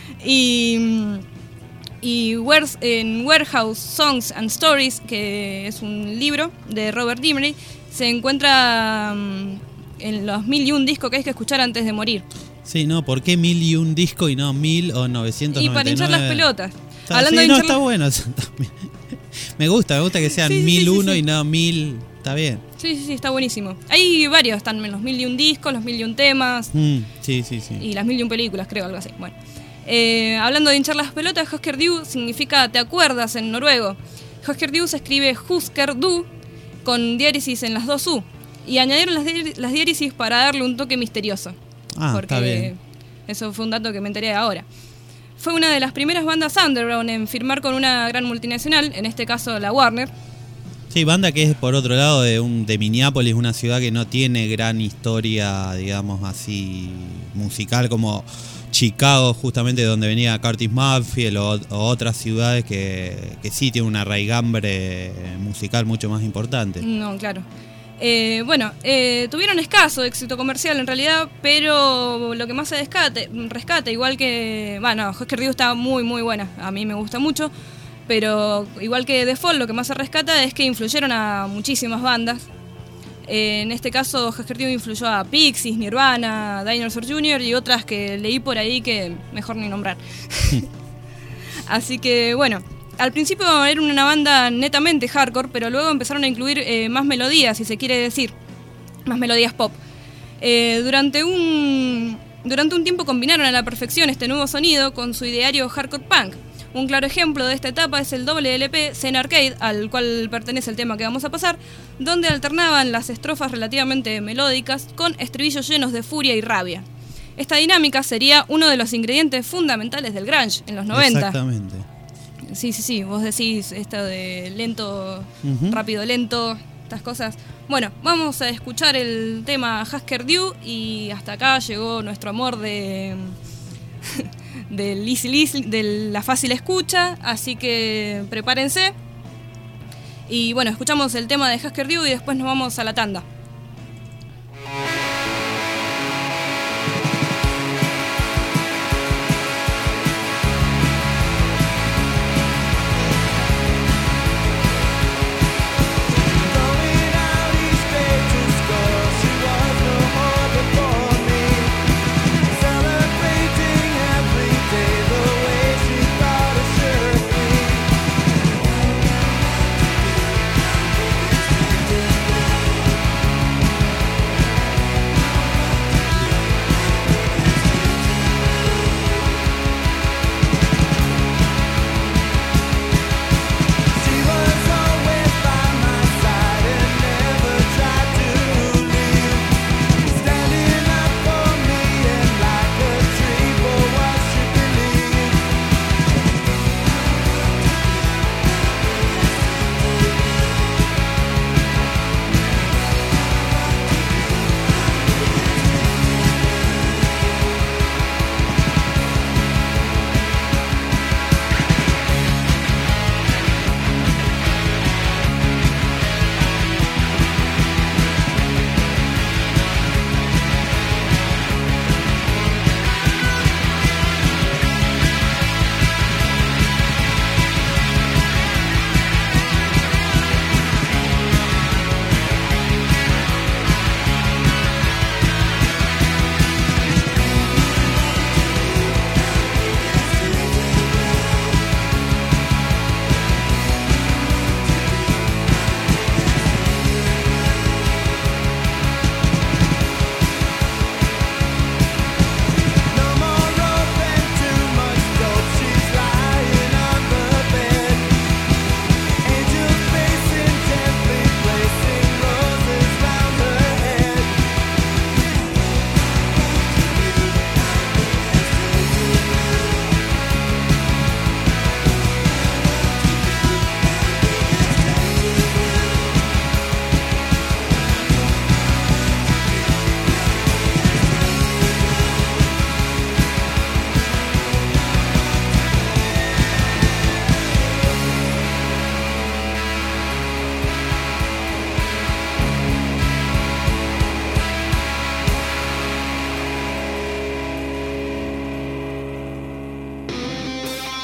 Speaker 1: y y en Warehouse Songs and Stories, que es un libro de Robert Dimery, se encuentra um, en los mil y un discos que hay que escuchar antes de morir.
Speaker 2: Sí, no, ¿por qué mil y un disco y no mil o novecientos noventa y nueve?
Speaker 1: Y para hinchar las pelotas.
Speaker 2: Está,
Speaker 1: Hablando
Speaker 2: sí,
Speaker 1: de
Speaker 2: no,
Speaker 1: hinchar
Speaker 2: está
Speaker 1: las...
Speaker 2: bueno eso también. Me gusta, me gusta que sean
Speaker 1: sí, sí,
Speaker 2: mil uno
Speaker 1: sí, sí.
Speaker 2: y no mil, está bien.
Speaker 1: Sí, sí, sí, está buenísimo. Hay varios, están en los mil y un discos, los mil y un temas,
Speaker 2: Mm, sí, sí, sí.
Speaker 1: y las mil y un películas, creo, algo así. Bueno, eh, hablando de hinchar las pelotas, Husker Du significa te acuerdas en noruego. Husker Du se escribe Husker Du con diéresis en las dos U, y añadieron las, di- las diéresis para darle un toque misterioso.
Speaker 2: Ah,
Speaker 1: porque
Speaker 2: está bien.
Speaker 1: eso fue un dato que me enteré ahora. Fue una de las primeras bandas underground en firmar con una gran multinacional, en este caso la Warner.
Speaker 2: Sí, banda que es por otro lado de un de Minneapolis, una ciudad que no tiene gran historia, digamos así, musical como Chicago, justamente donde venía Curtis Mayfield o, o otras ciudades que, que sí tienen una raigambre musical mucho más importante.
Speaker 1: No, claro. Eh, bueno, eh, tuvieron escaso éxito comercial en realidad, pero lo que más se descate, rescata, igual que... Bueno, Husker Du está muy, muy buena, a mí me gusta mucho, pero igual que The Fall, lo que más se rescata es que influyeron a muchísimas bandas. Eh, en este caso, Husker Du influyó a Pixies, Nirvana, Dinosaur junior y otras que leí por ahí que mejor ni nombrar. Así que, bueno... Al principio era una banda netamente hardcore, pero luego empezaron a incluir eh, más melodías, si se quiere decir, más melodías pop. Eh, durante un durante un tiempo combinaron a la perfección este nuevo sonido con su ideario hardcore punk. Un claro ejemplo de esta etapa es el doble L P Zen Arcade, al cual pertenece el tema que vamos a pasar, donde alternaban las estrofas relativamente melódicas con estribillos llenos de furia y rabia. Esta dinámica sería uno de los ingredientes fundamentales del grunge en los noventa.
Speaker 2: Exactamente.
Speaker 1: Sí, sí, sí, vos decís esto de lento,
Speaker 2: Ujú.
Speaker 1: rápido, lento, estas cosas. Bueno, vamos a escuchar el tema Husker Du y hasta acá llegó nuestro amor de del easy listen, de la fácil escucha, así que prepárense. Y bueno, escuchamos el tema de Husker Du y después nos vamos a la tanda.
Speaker 3: Celebrating every day the way she thought it should be.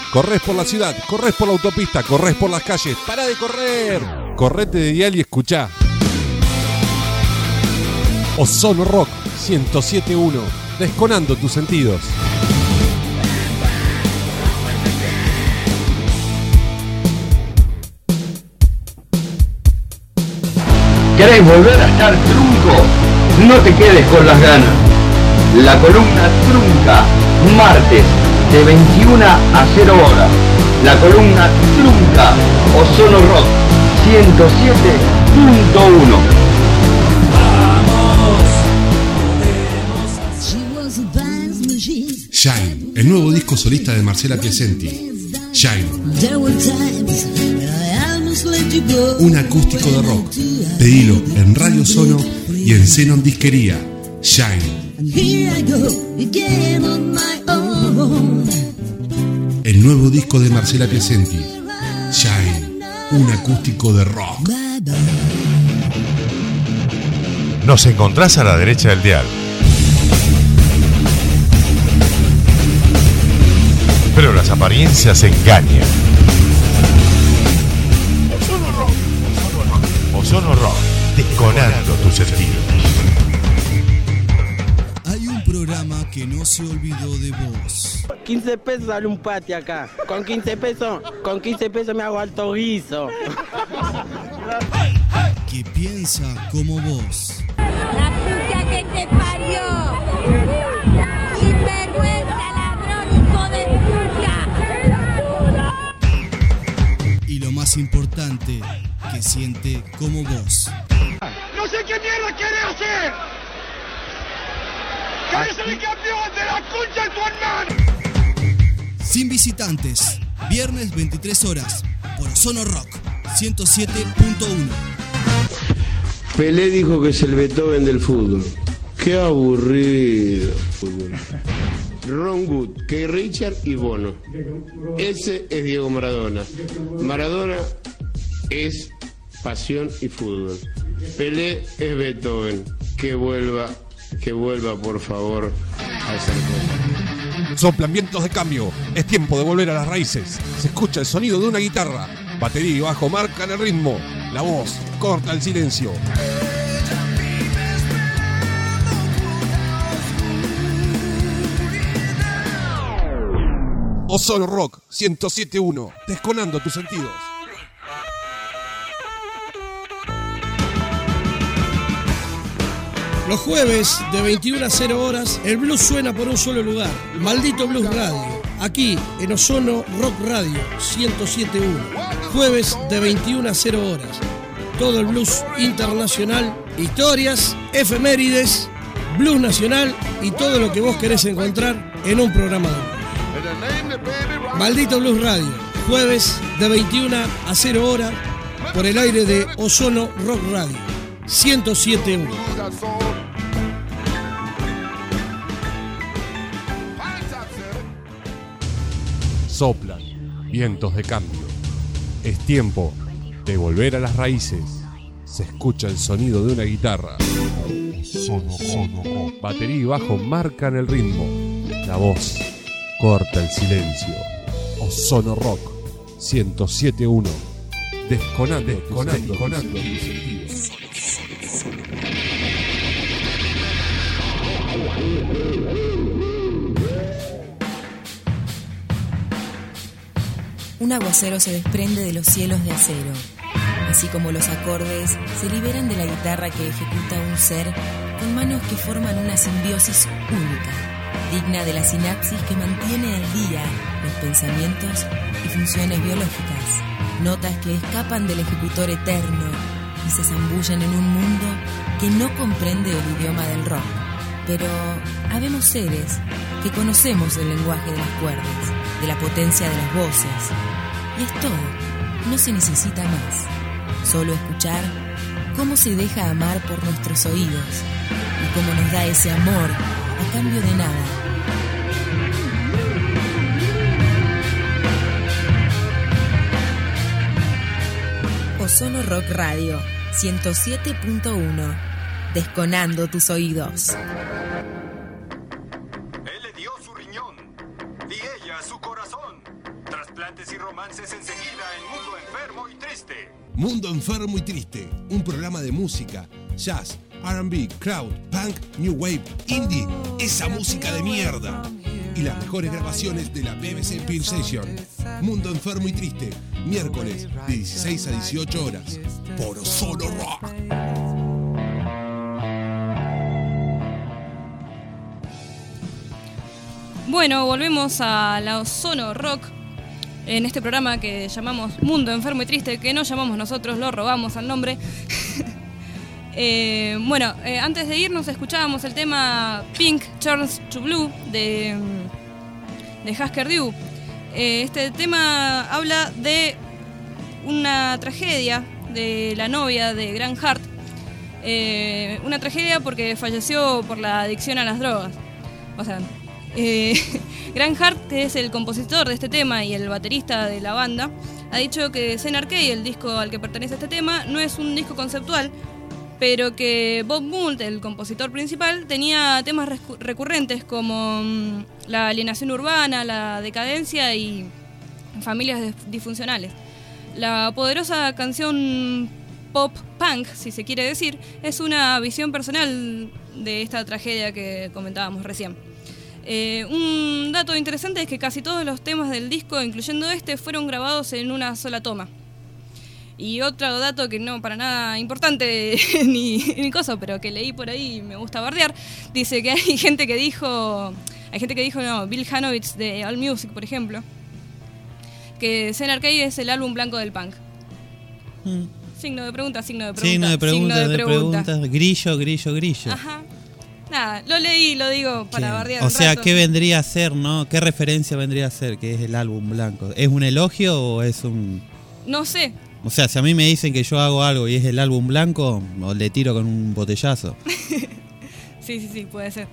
Speaker 8: Corres por la ciudad, corres por la autopista, corres por las calles. ¡Para de correr! Correte de dial y escuchá. Ozono Rock ciento siete punto uno, desconando tus sentidos.
Speaker 9: ¿Querés volver a estar trunco? No te quedes con las ganas. La columna Trunca, martes de veintiuna a cero horas. La columna Trunca, Ozono Rock ciento siete punto uno.
Speaker 10: Shine, el nuevo disco solista de Marcela Piacenti. Shine. Un acústico de rock. Pedilo en Radio Sono y en Xenon Disquería. Shine. El nuevo disco de Marcela Piacenti. Shine. Un acústico de rock.
Speaker 11: Nos encontrás a la derecha del dial. Pero las apariencias engañan. Ozono Rock, Ozono Rock, Ozono Rock, desconando tus sentidos.
Speaker 10: Hay un programa que no se olvidó de vos.
Speaker 12: quince pesos sale un pati acá. Con quince pesos, con quince pesos me hago alto guiso.
Speaker 10: Que piensa como vos.
Speaker 13: La puta que te parió. Sinvergüenza, ladrón, hijo de puta.
Speaker 10: Y lo más importante, que siente como vos.
Speaker 14: No sé qué mierda querés hacer. ¿Querés ser el campeón de la concha de tu hermano?
Speaker 10: Sin visitantes, viernes veintitrés horas, por Ozono Rock ciento siete punto uno.
Speaker 15: Pelé dijo que es el Beethoven del fútbol. Qué aburrido fútbol. Ron Wood, Keith Richard y Bono. Ese es Diego Maradona. Maradona es pasión y fútbol. Pelé es Beethoven. Que vuelva, que vuelva por favor a esa cosa.
Speaker 8: Soplan vientos de cambio. Es tiempo de volver a las raíces. Se escucha el sonido de una guitarra. Batería y bajo marcan el ritmo. La voz corta el silencio. Ozono Rock ciento siete punto uno, desconando tus sentidos.
Speaker 16: Los jueves de veintiuna a cero horas, el blues suena por un solo lugar. Maldito Blues Radio, aquí en Ozono Rock Radio ciento siete punto uno. Jueves de veintiuna a cero horas. Todo el blues internacional, historias, efemérides, blues nacional y todo lo que vos querés encontrar en un programa de blues. Maldito Blues Radio, jueves de veintiuna a cero horas por el aire de Ozono Rock Radio ciento siete punto uno.
Speaker 8: Soplan vientos de cambio. Es tiempo de volver a las raíces. Se escucha el sonido de una guitarra. Batería y bajo marcan el ritmo. La voz corta el silencio. Ozono Rock ciento siete punto uno. Desconando, desconando, desconando tus sentidos.
Speaker 17: Un aguacero se desprende de los cielos de acero, así como los acordes se liberan de la guitarra que ejecuta un ser con manos que forman una simbiosis única, digna de la sinapsis que mantiene al día los pensamientos y funciones biológicas, notas que escapan del ejecutor eterno y se zambullen en un mundo que no comprende el idioma del rock. Pero habemos seres que conocemos el lenguaje de las cuerdas, de la potencia de las voces, y es todo, no se necesita más, solo escuchar cómo se deja amar por nuestros oídos y cómo nos da ese amor a cambio de nada. Ozono Rock Radio ciento siete punto uno, desconando tus oídos.
Speaker 5: Él le dio su riñón y ella su corazón. Tras desplantes y romances enseguida en Mundo Enfermo y Triste.
Speaker 8: Mundo Enfermo y Triste, un programa de música, jazz, R and B, crowd, punk, new wave, indie, esa música de mierda. Y las mejores grabaciones de la B B C Peel Session. Mundo Enfermo y Triste, miércoles de dieciséis a dieciocho horas, por Ozono Rock.
Speaker 1: Bueno, volvemos a la Ozono Rock en este programa que llamamos Mundo Enfermo y Triste, que no llamamos nosotros, lo robamos al nombre. eh, bueno, eh, antes de irnos escuchábamos el tema Pink Turns to Blue de, de Husker Du. Eh, este tema habla de una tragedia de la novia de Grant Hart. Eh, una tragedia porque falleció por la adicción a las drogas. O sea... Eh, Grant Hart, que es el compositor de este tema y el baterista de la banda, ha dicho que Zen Arcade, el disco al que pertenece este tema, no es un disco conceptual, pero que Bob Mould, el compositor principal, tenía temas recu- recurrentes como mm, la alienación urbana, la decadencia y familias disfuncionales. La poderosa canción pop punk, si se quiere decir, es una visión personal de esta tragedia que comentábamos recién. Eh, un dato interesante es que casi todos los temas del disco, incluyendo este, fueron grabados en una sola toma. Y otro dato que no para nada importante ni, ni cosa, pero que leí por ahí y me gusta bardear, dice que hay gente que dijo, hay gente que dijo, no, Bill Hanovitz de AllMusic, por ejemplo, que Zen Arcade es el álbum blanco del punk. Mm. Signo de pregunta, signo de pregunta.
Speaker 2: Signo de pregunta,
Speaker 1: signo de,
Speaker 2: de
Speaker 1: pregunta.
Speaker 2: pregunta. Grillo, grillo, grillo.
Speaker 1: Ajá. Nada, lo leí, lo digo para
Speaker 2: sí.
Speaker 1: bardear.
Speaker 2: O sea,
Speaker 1: rato.
Speaker 2: ¿qué vendría a ser, no? ¿Qué referencia vendría a ser que es el álbum blanco? ¿Es un elogio o es un...?
Speaker 1: No sé.
Speaker 2: O sea, si a mí me dicen que yo hago algo y es el álbum blanco, o le tiro con un botellazo.
Speaker 1: Sí, sí, sí, puede ser.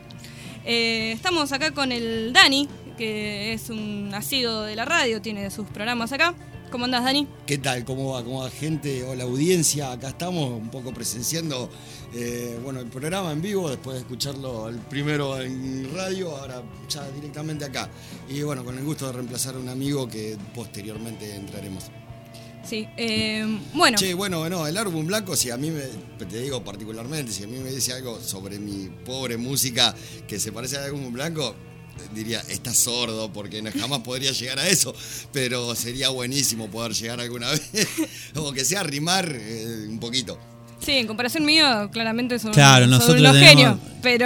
Speaker 1: Eh, estamos acá con el Dani, que es un nacido de la radio, tiene sus programas acá. ¿Cómo andás, Dani?
Speaker 18: ¿Qué tal? ¿Cómo va? ¿Cómo va, gente? Hola, audiencia. Acá estamos un poco presenciando eh, bueno, el programa en vivo, después de escucharlo el primero en radio, ahora ya directamente acá. Y bueno, con el gusto de reemplazar a un amigo que posteriormente entraremos.
Speaker 1: Sí, eh, bueno.
Speaker 18: Che, bueno, no, el álbum blanco, si a mí me, te digo particularmente, si a mí me dice algo sobre mi pobre música que se parece al álbum blanco, diría, estás sordo, porque no, jamás podría llegar a eso, pero sería buenísimo poder llegar alguna vez, o que sea rimar eh, un poquito.
Speaker 1: Sí, en comparación mío, claramente son,
Speaker 2: claro,
Speaker 1: son
Speaker 2: nosotros
Speaker 1: unos
Speaker 2: tenemos,
Speaker 1: genios,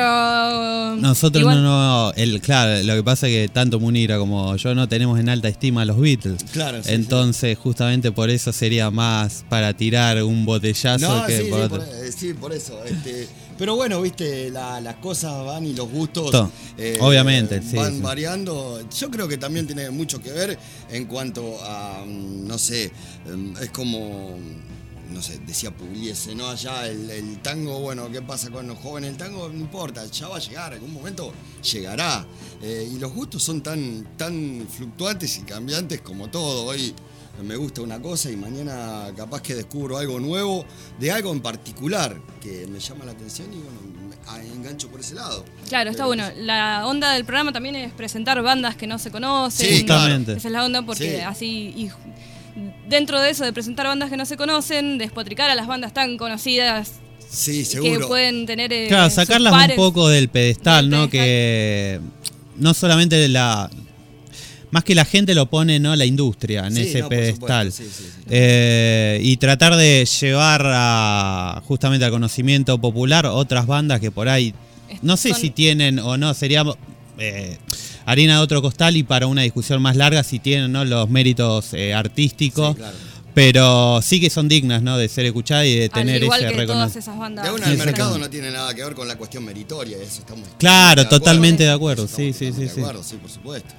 Speaker 1: pero...
Speaker 2: Nosotros
Speaker 1: igual...
Speaker 2: no, no, el, claro, lo que pasa es que tanto Munira como yo no tenemos en alta estima a los Beatles.
Speaker 18: Claro, sí,
Speaker 2: entonces,
Speaker 18: sí.
Speaker 2: justamente por eso sería más para tirar un botellazo
Speaker 18: no,
Speaker 2: que
Speaker 18: sí,
Speaker 2: por
Speaker 18: sí,
Speaker 2: otro.
Speaker 18: Por, sí, por eso, este... Pero bueno, viste, la, las cosas van y los gustos
Speaker 2: eh, obviamente sí,
Speaker 18: van
Speaker 2: sí.
Speaker 18: variando. Yo creo que también tiene mucho que ver en cuanto a, no sé, es como, no sé, decía Pugliese, ¿no? Allá el, el tango, bueno, ¿qué pasa con los jóvenes? El tango no importa, ya va a llegar, algún momento llegará. Eh, y los gustos son tan, tan fluctuantes y cambiantes como todo. Hoy me gusta una cosa y mañana capaz que descubro algo nuevo, de algo en particular que me llama la atención y bueno, me engancho por ese lado.
Speaker 1: Claro, está eh, bueno. La onda del programa también es presentar bandas que no se conocen.
Speaker 2: Sí, claramente.
Speaker 1: Esa es la onda porque
Speaker 18: sí.
Speaker 1: así, y dentro de eso de presentar bandas que no se conocen, despotricar a las bandas tan conocidas.
Speaker 18: Sí, seguro.
Speaker 1: Que pueden tener... Eh,
Speaker 2: claro, sacarlas un poco del pedestal, del ¿no? Pedestal. Que no solamente la... Más que la gente lo pone, ¿no? La industria en sí, ese no, pedestal. Sí, sí, sí. Eh, y tratar de llevar a, justamente al conocimiento popular otras bandas que por ahí, no sé Son... si tienen o no, sería eh, harina de otro costal y para una discusión más larga si tienen, ¿no? Los méritos eh, artísticos. Sí, claro. Pero sí que son dignas, ¿no? De ser escuchadas y de tener ese reconocimiento.
Speaker 18: De una, el mercado no tiene nada que ver con la cuestión meritoria, eso estamos.
Speaker 2: Claro,
Speaker 18: de
Speaker 2: totalmente de
Speaker 18: acuerdo.
Speaker 2: acuerdo, sí, sí, sí.
Speaker 18: De acuerdo, sí, por supuesto.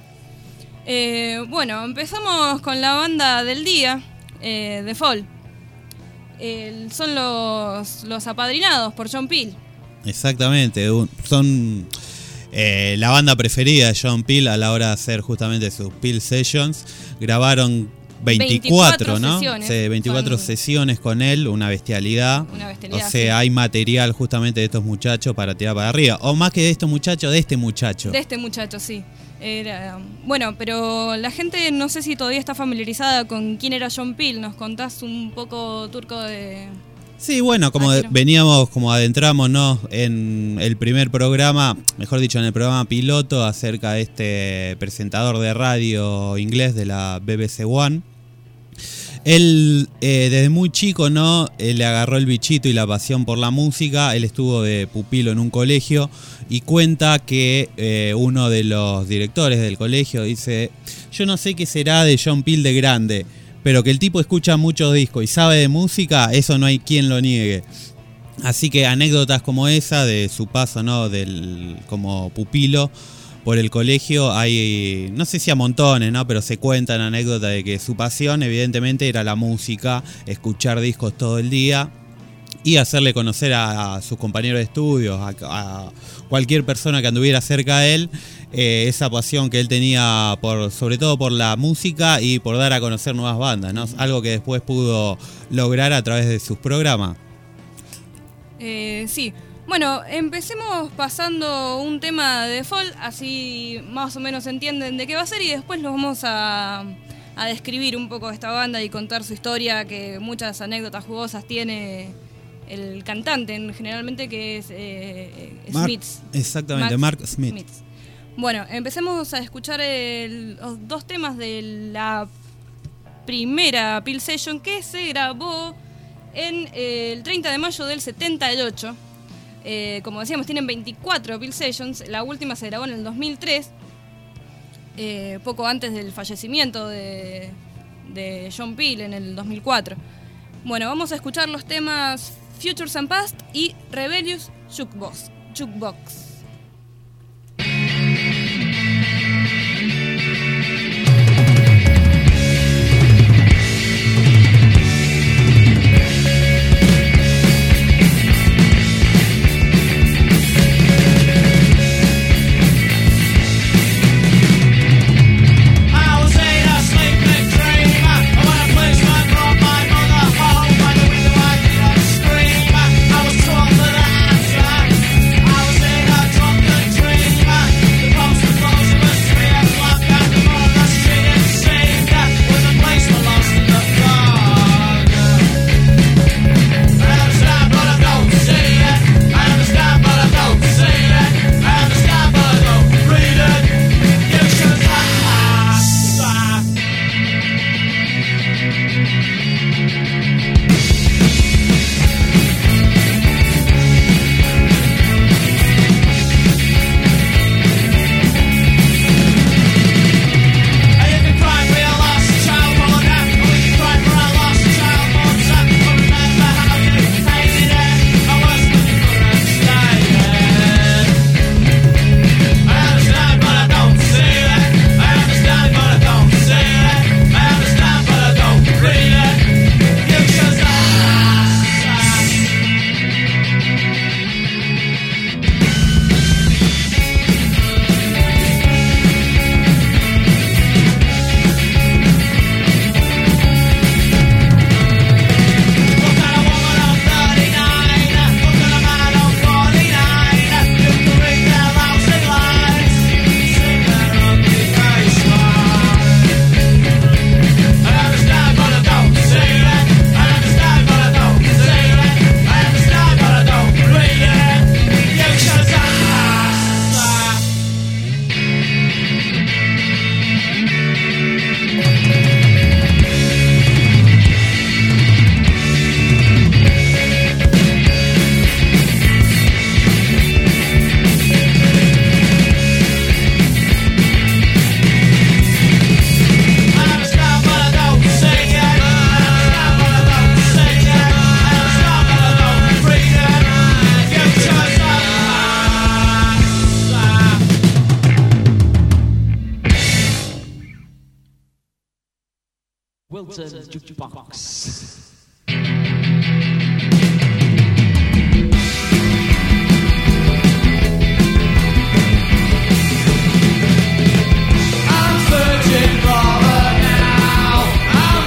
Speaker 1: Eh, bueno, empezamos con la banda del día, eh, The Fall. Eh, son los, los apadrinados por John Peel.
Speaker 2: Exactamente, son eh, la banda preferida de John Peel a la hora de hacer justamente sus Peel Sessions. Grabaron veinticuatro,
Speaker 1: veinticuatro
Speaker 2: ¿no?
Speaker 1: sesiones.
Speaker 2: Sí, veinticuatro
Speaker 1: Son-
Speaker 2: sesiones con él, una bestialidad.
Speaker 1: Una bestialidad,
Speaker 2: O sea,
Speaker 1: sí.
Speaker 2: hay material justamente de estos muchachos para tirar para arriba. O más que de estos muchachos, de este muchacho.
Speaker 1: De este muchacho, sí. Era, bueno, pero la gente no sé si todavía está familiarizada con quién era John Peel. ¿Nos contás un poco, Turco, de...?
Speaker 2: Sí, bueno, como de- veníamos, como adentramos, ¿no? En el primer programa, mejor dicho, en el programa piloto, acerca de este presentador de radio inglés de la B B C One. Él, eh, desde muy chico, ¿no? Él le agarró el bichito y la pasión por la música. Él estuvo de pupilo en un colegio y cuenta que eh, uno de los directores del colegio dice: yo no sé qué será de John Peel de grande, pero que el tipo escucha muchos discos y sabe de música, eso no hay quien lo niegue. Así que anécdotas como esa de su paso, ¿no? Del, como pupilo por el colegio, hay, no sé si a montones, ¿no? Pero se cuentan anécdotas de que su pasión evidentemente era la música, escuchar discos todo el día y hacerle conocer a, a sus compañeros de estudios, a, a cualquier persona que anduviera cerca de él, eh, esa pasión que él tenía por, sobre todo por la música y por dar a conocer nuevas bandas, ¿no? Algo que después pudo lograr a través de sus programas.
Speaker 1: Eh, sí. Bueno, empecemos pasando un tema de default, así más o menos entienden de qué va a ser y después los vamos a, a describir un poco esta banda y contar su historia, que muchas anécdotas jugosas tiene el cantante, en- generalmente, que es eh,
Speaker 2: Mark-
Speaker 1: Smiths.
Speaker 2: exactamente,
Speaker 1: Max
Speaker 2: Mark Smith.
Speaker 1: Smiths. Bueno, empecemos a escuchar el- los dos temas de la primera Peel Session, que se grabó en eh, el treinta de mayo del setenta y ocho. Eh, como decíamos, tienen veinticuatro Peel Sessions. La última se grabó en el dos mil tres, eh, poco antes del fallecimiento de, de John Peel en el dos mil cuatro. Bueno, vamos a escuchar los temas Futures and Past y Rebellious Jukebox. Jukebox.
Speaker 3: I was in a sleeping dream. When a policeman brought my mother home, by the window I did not scream. I was told that I I was in a drunken dream. The post was closed, it was three o'clock, and the mother street it seemed was a place for lost in the fog. I understand, but I don't see it. I understand, but I don't see it. I understand, but I don't read it. You should ask. Wilton's Jukebox. I'm searching for her now. I'm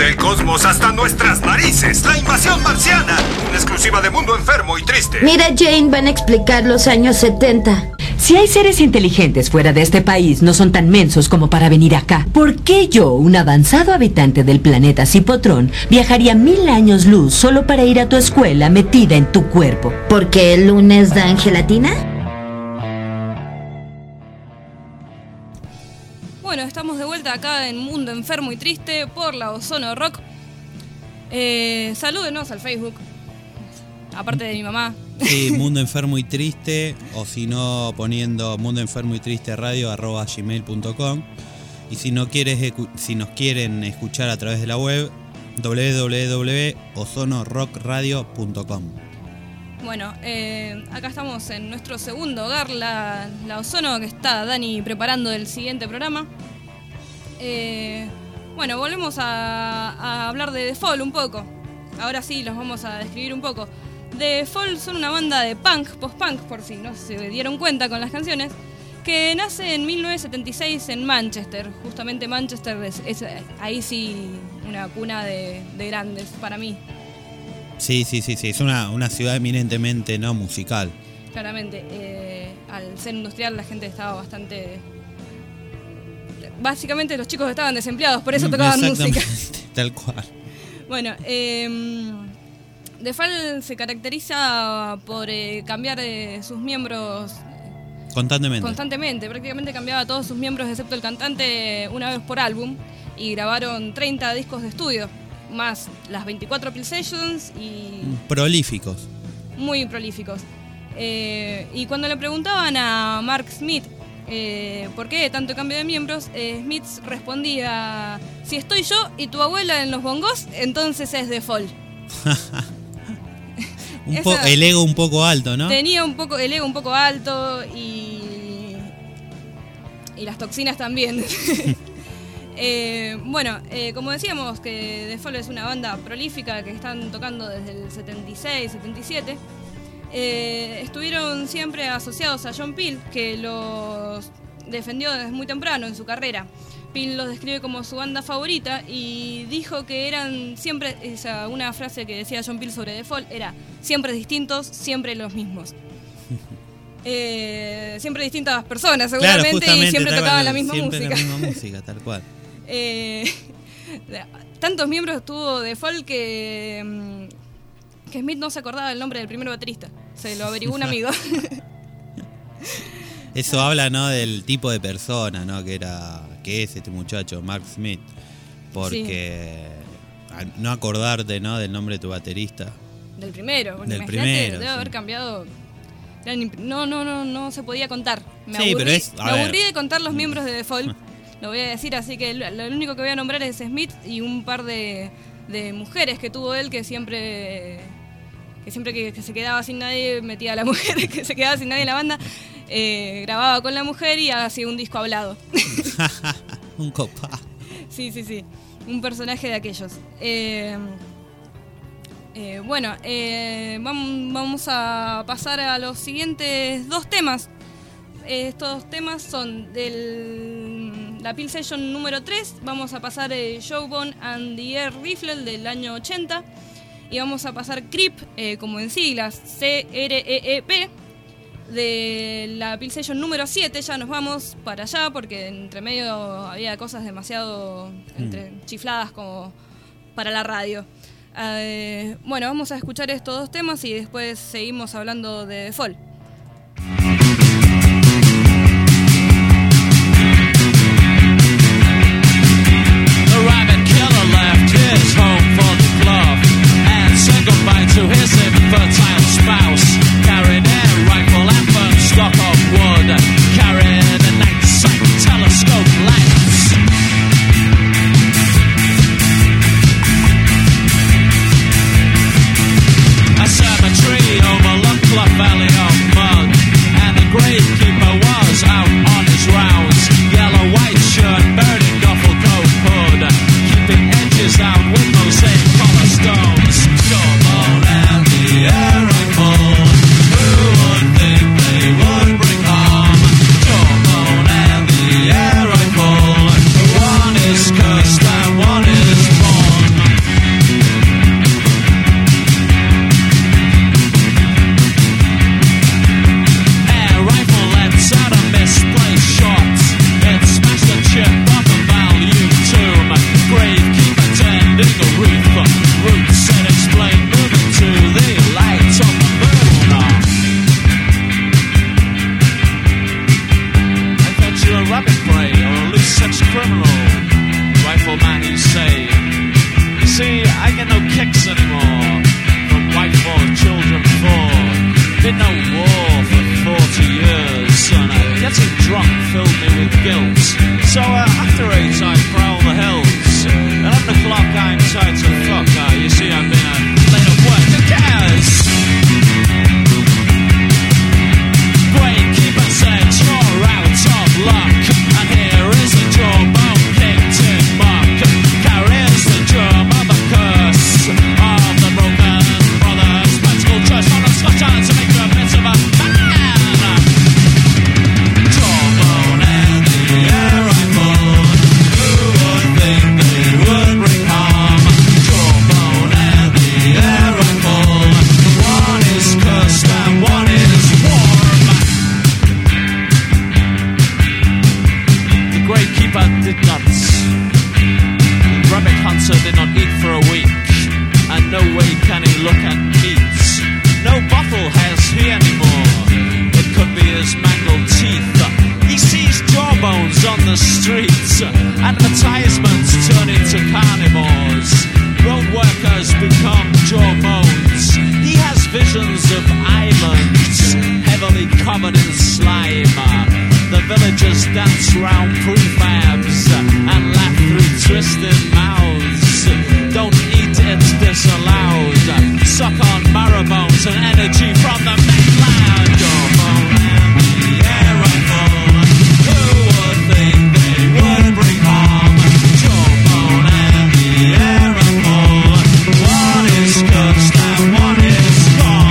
Speaker 5: El cosmos hasta nuestras narices. La invasión marciana. Una exclusiva de Mundo Enfermo y Triste.
Speaker 19: Mira, Jane, van a explicar los años setenta.
Speaker 20: Si hay seres inteligentes fuera de este país, no son tan mensos como para venir acá. ¿Por qué yo, un avanzado habitante del planeta Cipotrón, viajaría mil años luz solo para ir a tu escuela metida en tu cuerpo?
Speaker 19: ¿Porque el lunes dan gelatina?
Speaker 1: Bueno, estamos de vuelta acá en Mundo Enfermo y Triste por la Ozono Rock. Eh, salúdenos al Facebook, aparte de mi mamá.
Speaker 2: Sí, Mundo Enfermo y Triste, o si no poniendo Mundo Enfermo y Triste Radio arroba gmail punto com. Y si no quieres, si nos quieren escuchar a través de la web, doble u doble u doble u punto ozono rock radio punto com.
Speaker 1: Bueno, eh, acá estamos en nuestro segundo hogar, la, la Ozono, que está Dani preparando el siguiente programa. Eh, bueno, volvemos a, a hablar de The Fall un poco. Ahora sí, los vamos a describir un poco. The Fall son una banda de punk, post-punk, por si no se dieron cuenta con las canciones, que nace en mil novecientos setenta y seis en Manchester. Justamente Manchester es, es ahí sí una cuna de, de grandes para mí.
Speaker 2: Sí, sí, sí, sí, es una, una ciudad eminentemente no musical.
Speaker 1: Claramente, eh, al ser industrial la gente estaba bastante... Básicamente los chicos estaban desempleados, por eso tocaban música.
Speaker 2: Tal cual.
Speaker 1: Bueno, eh... The Fall se caracteriza por eh, cambiar eh, sus miembros
Speaker 2: constantemente.
Speaker 1: Constantemente, prácticamente cambiaba a todos sus miembros excepto el cantante una vez por álbum y grabaron treinta discos de estudio, más las veinticuatro Peel Sessions y...
Speaker 2: Prolíficos.
Speaker 1: Muy prolíficos. Eh, y cuando le preguntaban a Mark Smith eh, por qué tanto cambio de miembros, eh, Smith respondía: si estoy yo y tu abuela en los bongos, entonces es The Fall.
Speaker 2: un po- el ego un poco alto, ¿no?
Speaker 1: Tenía un poco el ego un poco alto y y las toxinas también. eh, bueno, eh, como decíamos que The Fall es una banda prolífica que están tocando desde el setenta y seis, setenta y siete. Eh, estuvieron siempre asociados a John Peel, que los defendió desde muy temprano en su carrera. Peel los describe como su banda favorita y dijo que eran siempre, o sea, una frase que decía John Peel sobre The Fall era: siempre distintos, siempre los mismos. eh, siempre distintas personas seguramente, claro, y siempre tocaban la misma
Speaker 2: siempre
Speaker 1: música.
Speaker 2: la misma música, tal cual.
Speaker 1: eh, tantos miembros tuvo The Fall que, que Smith no se acordaba del nombre del primer baterista. Se lo averiguó un amigo.
Speaker 2: Eso habla, ¿no?, del tipo de persona, ¿no?, que era, que es este muchacho, Mark Smith, porque sí. Al no acordarte, ¿no?, del nombre de tu baterista.
Speaker 1: Del primero, porque
Speaker 2: del
Speaker 1: imagínate,
Speaker 2: primero,
Speaker 1: debe
Speaker 2: sí.
Speaker 1: haber cambiado. No, no, no, no se podía contar. Me
Speaker 2: sí,
Speaker 1: aburrí,
Speaker 2: pero es,
Speaker 1: me aburrí de contar los miembros de The Fall. Lo voy a decir, así que lo, lo único que voy a nombrar es Smith y un par de, de mujeres que tuvo él que siempre que siempre que, que se quedaba sin nadie metía a la mujer, que se quedaba sin nadie en la banda. Eh, grababa con la mujer y hacía un disco hablado.
Speaker 2: Un copa.
Speaker 1: Sí, sí, sí. Un personaje de aquellos. Eh, eh, bueno, eh, vamos, vamos a pasar a los siguientes dos temas. Estos temas son de la Peel Session número tres. Vamos a pasar eh, Jawbone and the Air Rifle del año ochenta. Y vamos a pasar Creep, eh, como en siglas, C R E E P. De la Peel Session número siete, ya nos vamos para allá porque entre medio había cosas demasiado entre, mm. chifladas como para la radio. Eh, bueno, vamos a escuchar estos dos temas y después seguimos hablando de The Fall.
Speaker 21: The rabbit killer left his home for the glove and said goodbye to his infertile spouse. Carried a rifle and burnt stock of wood. Carried a night sight telescope lens. A cemetery overlooked Clough Valley. Advertisements turn into carnivores. Road workers become jawbones. He has visions of islands heavily covered in slime. The villagers dance round prefabs and laugh through twisted mouths. Don't eat, it's disallowed. Suck on marrow bones and energy from the mainland. Jawbone and the aerophone. Who would think they would bring harm? Jawbone and the aerophone. One is cursed and one is gone.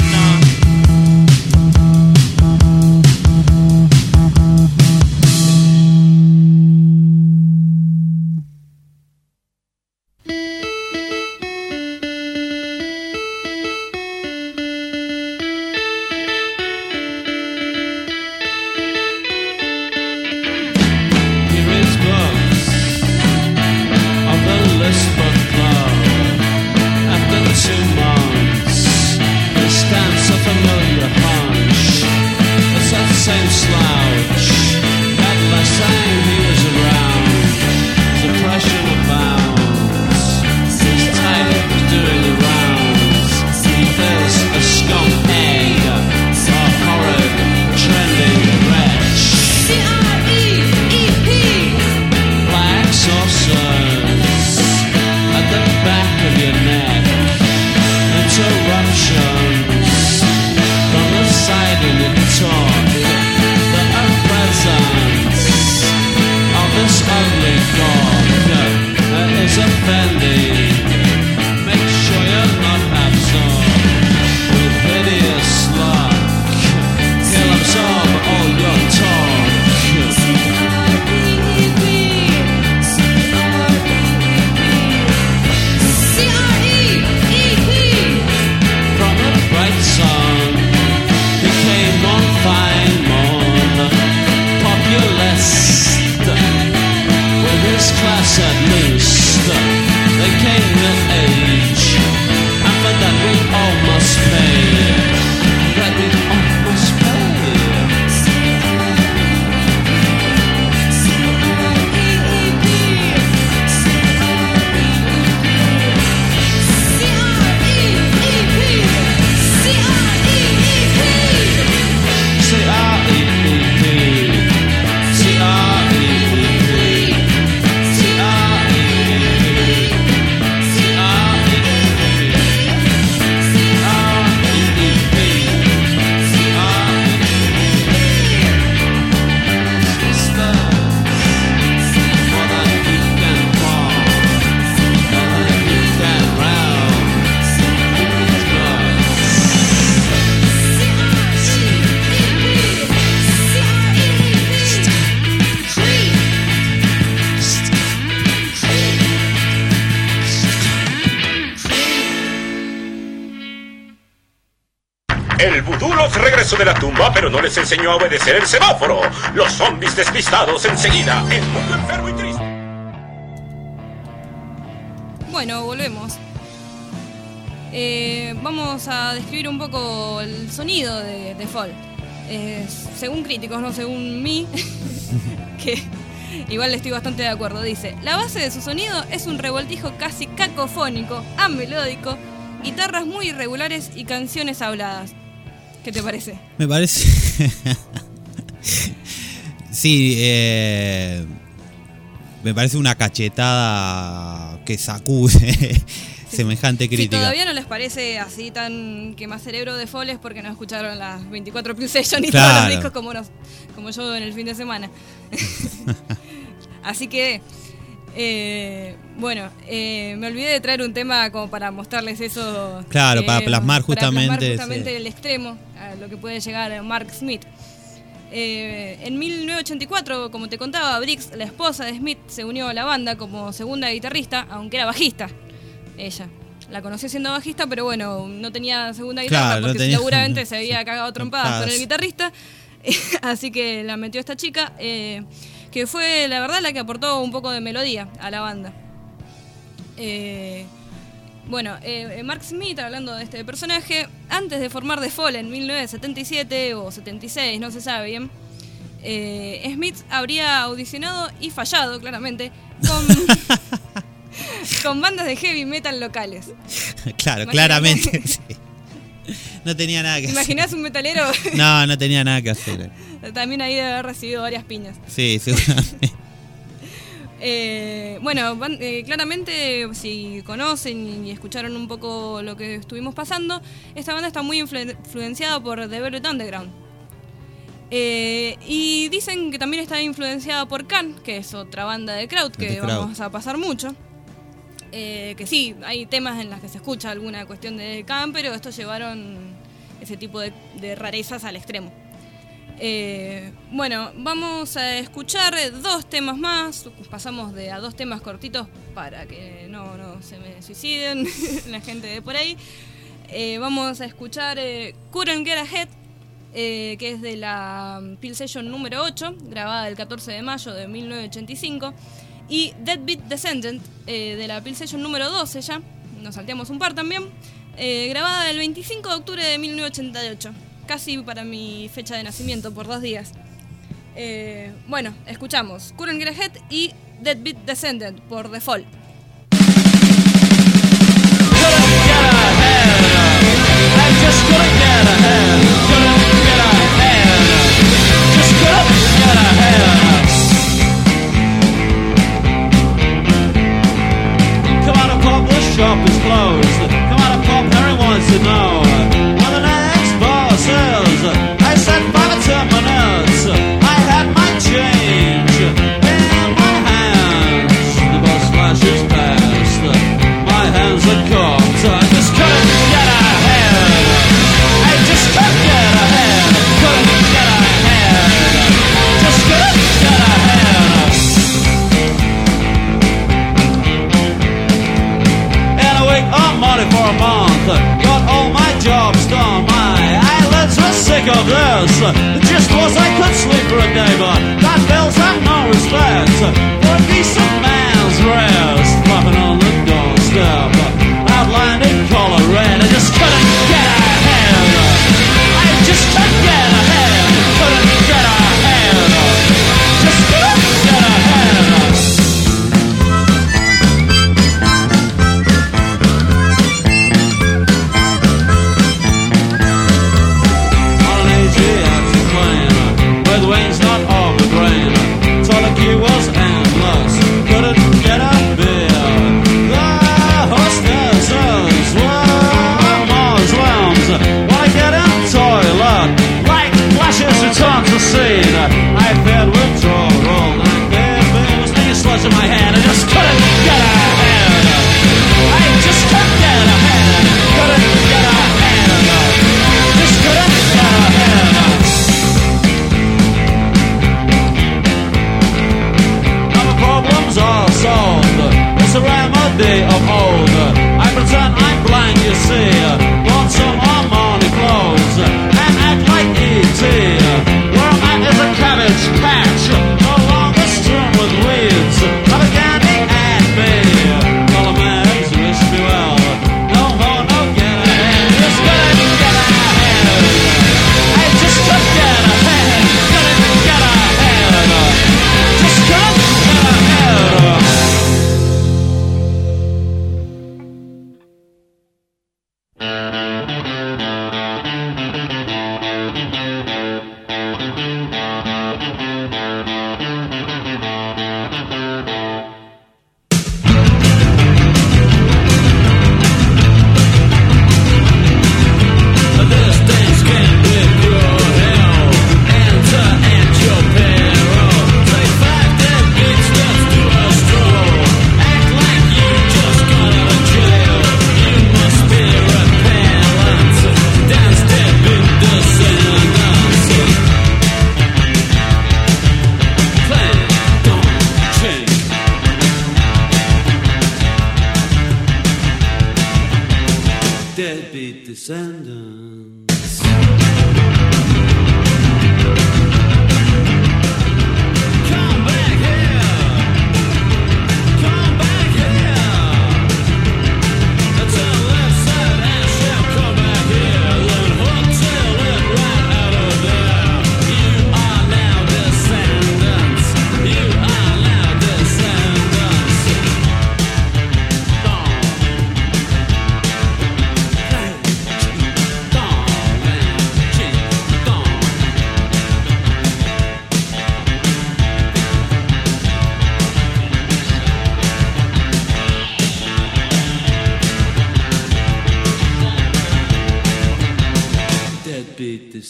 Speaker 4: El vudú los regresó de la tumba, pero no les enseñó a obedecer el semáforo. Los zombies despistados enseguida. El mundo enfermo y triste.
Speaker 1: Bueno, volvemos. Eh, vamos a describir un poco el sonido de, de Fall. Eh, según críticos, no según mí, que igual estoy bastante de acuerdo. Dice, la base de su sonido es un revoltijo casi cacofónico, amelódico, guitarras muy irregulares y canciones habladas. ¿Qué te parece?
Speaker 2: Me parece... sí, eh... me parece una cachetada que sacude semejante crítica.
Speaker 1: Si todavía no les parece así tan que más cerebro de Fall es porque no escucharon las veinticuatro Plus Session y
Speaker 2: claro.
Speaker 1: todos los discos como, nos, como yo en el fin de semana. Así que... Eh, bueno, eh, me olvidé de traer un tema como para mostrarles eso.
Speaker 2: Claro,
Speaker 1: eh,
Speaker 2: para plasmar justamente,
Speaker 1: para plasmar justamente
Speaker 2: sí.
Speaker 1: el extremo, a lo que puede llegar a Mark Smith. Eh, en mil novecientos ochenta y cuatro, como te contaba, Briggs, la esposa de Smith, se unió a la banda como segunda guitarrista, aunque era bajista. Ella la conoció siendo bajista, pero bueno, no tenía segunda guitarra,
Speaker 2: claro,
Speaker 1: porque
Speaker 2: no tenía...
Speaker 1: seguramente se había cagado trompadas con el guitarrista. Así que la metió esta chica. Eh, que fue la verdad la que aportó un poco de melodía a la banda. Eh, bueno, eh, Mark Smith, hablando de este personaje, antes de formar The Fall en mil novecientos setenta y siete o setenta y seis, no se sabe bien, Eh, Smith habría audicionado y fallado, claramente, con, con bandas de heavy metal locales.
Speaker 2: Claro,
Speaker 1: Imagínate.
Speaker 2: claramente. Sí. No tenía nada que hacer.
Speaker 1: ¿Imaginás un metalero?
Speaker 2: No, no tenía nada que hacer.
Speaker 1: También ahí debe haber recibido varias piñas.
Speaker 2: Sí, seguramente.
Speaker 1: Eh, bueno, van, eh, claramente, si conocen y escucharon un poco lo que estuvimos pasando, esta banda está muy influ- influenciada por The Velvet Underground. Eh, y dicen que también está influenciada por Can, que es otra banda de crowd que
Speaker 2: The Crowd.
Speaker 1: vamos a pasar mucho. Eh, que sí, hay temas en los que se escucha alguna cuestión de Can, pero estos llevaron ese tipo de, de rarezas al extremo. Eh, bueno, vamos a escuchar dos temas más. Pasamos de a dos temas cortitos para que no, no se me suiciden la gente de por ahí. Eh, vamos a escuchar eh, Couldn't Get Ahead, eh, que es de la Peel Session número ocho, grabada el catorce de mayo de mil novecientos ochenta y cinco. Y Deadbeat Descendant, eh, de la Peel Session número doce ya, nos salteamos un par también, eh, grabada el veinticinco de octubre de mil novecientos ochenta y ocho. Casi para mi fecha de nacimiento, por dos días. Eh, bueno, escuchamos Couldn't Get Ahead y Deadbeat Descendant por default.
Speaker 21: Come on, a pop, the shop is closed. Come on, a pop, Harry wants to know what the next boss is. I said five or ten minutes. I had my change in my hands. The boss flashes past. My hands are cocked. I just couldn't get ahead. I just couldn't get ahead. Couldn't get ahead. Just couldn't get ahead. In a week, I'm money for a month. Got all my jobs done. My eyelids were sick of this. The gist was I could sleep for a day, but that bills have no respect for a decent man's rest. Flopping on the doorstep, outlined in color red. I just couldn't get ahead. I just couldn't get ahead. Couldn't get ahead. Just couldn't get ahead. With wings not of the brain, thought the queue was endless. Couldn't get a beer. The hostesses were Muslims. Wanna get in toilet, like flashes return to scene. I feared withdrawal, and there was no slush in my hand. I just couldn't get ahead. I just couldn't get ahead. Couldn't get ahead. Just couldn't get ahead. Problems are solved. It's a remedy of old. I pretend I'm blind, you see. Want some harmony clothes and act like E T. Where I'm at is a cabbage patch, no longer strewn with weeds. Have a candy at me. Column eggs, wish me well. No more, no get ahead. Just couldn't get ahead. I just couldn't get ahead. Couldn't get ahead. Just couldn't. Deadbeat descendants. Come back here. Come back here. Turn left side and shall come back here. Then hotel it right out of there. You are now descendants.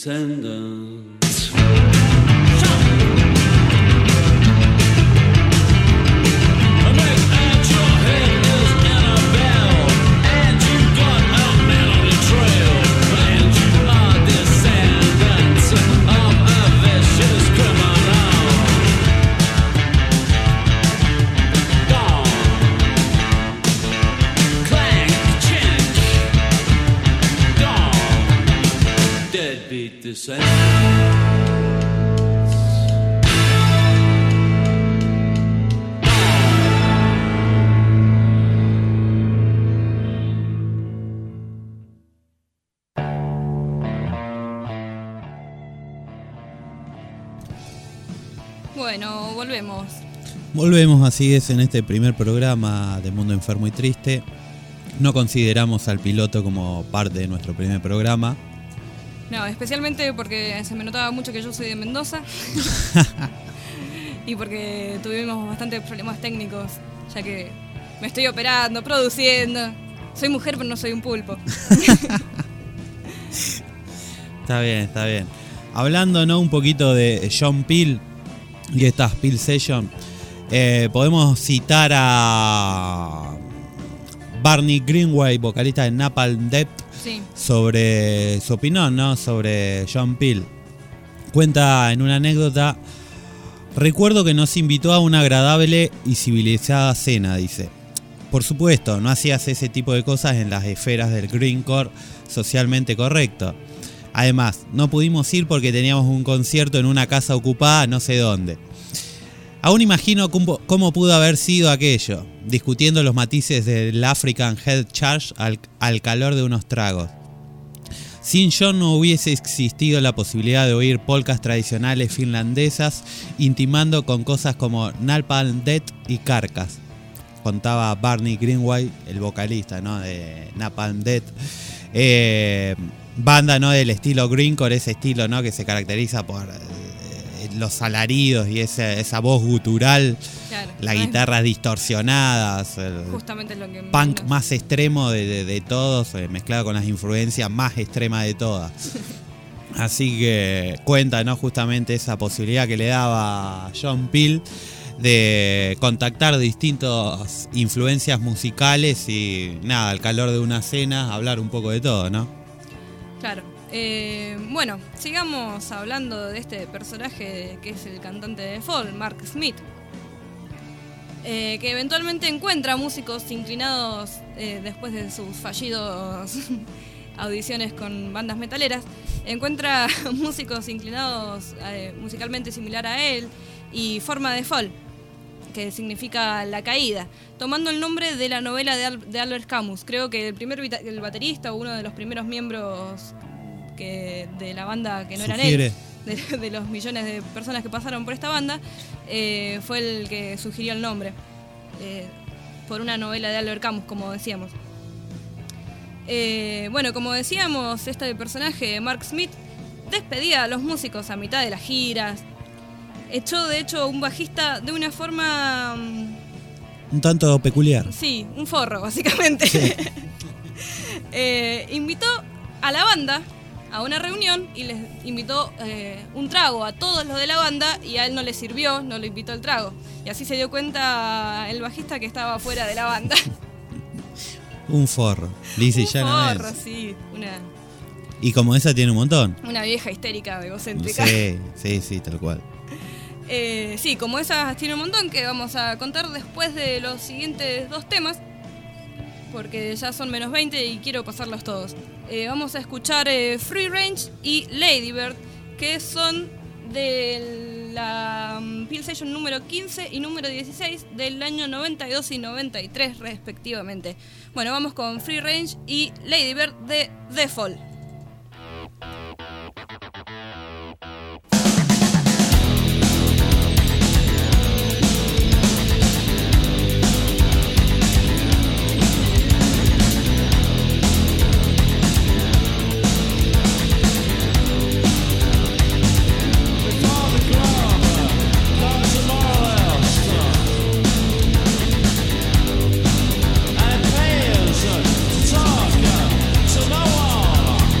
Speaker 21: descendants. Deadbeat descendants.
Speaker 1: Bueno, volvemos.
Speaker 2: Volvemos, así es, en este primer programa de Mundo Enfermo y Triste. No consideramos al piloto como parte de nuestro primer programa.
Speaker 1: No, especialmente porque se me notaba mucho que yo soy de Mendoza y porque tuvimos bastantes problemas técnicos, ya que me estoy operando, produciendo. Soy mujer, pero no soy un pulpo.
Speaker 2: Está bien, está bien. Hablando, ¿no?, un poquito de John Peel y estas Peel Sessions, eh, podemos citar a Barney Greenway, vocalista de Napalm Death, sí, sobre su opinión, ¿no?, sobre John Peel. Cuenta en una anécdota: recuerdo que nos invitó a una agradable y civilizada cena, dice. Por supuesto, no hacías ese tipo de cosas en las esferas del grindcore socialmente correcto. Además, no pudimos ir porque teníamos un concierto en una casa ocupada no sé dónde. Aún imagino cómo, cómo pudo haber sido aquello, discutiendo los matices del African Head Charge al, al calor de unos tragos. Sin John no hubiese existido la posibilidad de oír polcas tradicionales finlandesas intimando con cosas como Napalm Death y Carcass, contaba Barney Greenway, el vocalista, ¿no?, de Napalm Death. Eh, banda, ¿no?, del estilo grindcore, ese estilo, ¿no?, que se caracteriza por eh, los alaridos y esa, esa voz gutural, claro, la guitarra distorsionadas, el
Speaker 1: justamente lo que
Speaker 2: punk
Speaker 1: menos.
Speaker 2: más extremo de, de, de todos, eh, mezclado con las influencias más extremas de todas. Así que cuenta, ¿no?, justamente esa posibilidad que le daba John Peel de contactar distintas influencias musicales y nada, al calor de una cena, hablar un poco de todo, ¿no?
Speaker 1: Claro. Eh, bueno, sigamos hablando de este personaje que es el cantante de Fall, Mark Smith, eh, que eventualmente encuentra músicos inclinados eh, después de sus fallidos audiciones con bandas metaleras, encuentra músicos inclinados eh, musicalmente similar a él y forma de Fall, que significa la caída, tomando el nombre de la novela de, Al- de Albert Camus. Creo que el primer vita- el baterista o uno de los primeros miembros que de la banda que no
Speaker 2: Sugiere.
Speaker 1: eran él, de, de los millones de personas que pasaron por esta banda, eh, fue el que sugirió el nombre, eh, por una novela de Albert Camus, como decíamos. Eh, bueno, como decíamos, este personaje, Mark Smith, despedía a los músicos a mitad de las giras. Echó, de hecho, un bajista de una forma...
Speaker 2: Un tanto peculiar.
Speaker 1: Sí, un forro, básicamente. Sí. eh, invitó a la banda a una reunión y les invitó eh, un trago a todos los de la banda y a él no le sirvió, no le invitó el trago. Y así se dio cuenta el bajista que estaba fuera de la banda.
Speaker 2: Un forro, lisa y
Speaker 1: un
Speaker 2: llanamente.
Speaker 1: forro, sí. Una,
Speaker 2: Y como esa tiene un montón.
Speaker 1: una vieja histérica, egocéntrica.
Speaker 2: Sí, sí, sí, tal cual.
Speaker 1: Eh, sí, como esas tiene un montón que vamos a contar después de los siguientes dos temas, porque ya son menos veinte y quiero pasarlos todos. Eh, vamos a escuchar eh, Free Range y Lady Bird, que son de la um, Peel Session número quince y número dieciséis del año noventa y dos y noventa y tres respectivamente. Bueno, vamos con Free Range y Lady Bird de The Fall.
Speaker 21: And payers to talk to no one.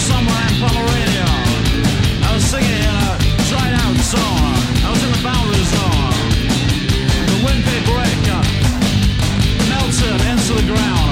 Speaker 21: somewhere in Pomerania. I was singing in a dried out zone. I was in the boundary zone. The wimpy breaker melted into the ground.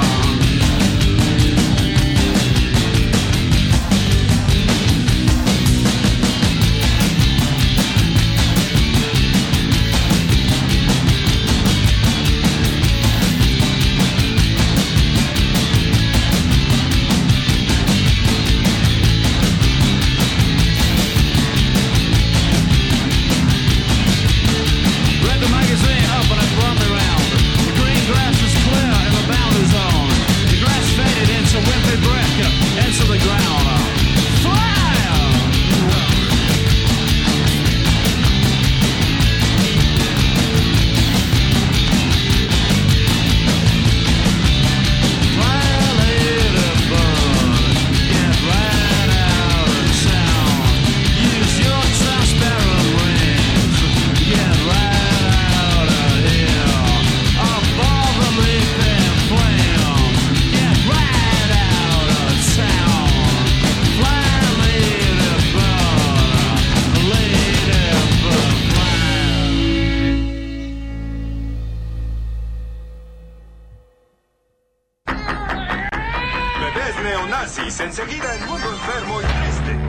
Speaker 5: Enseguida el mundo enfermo y triste.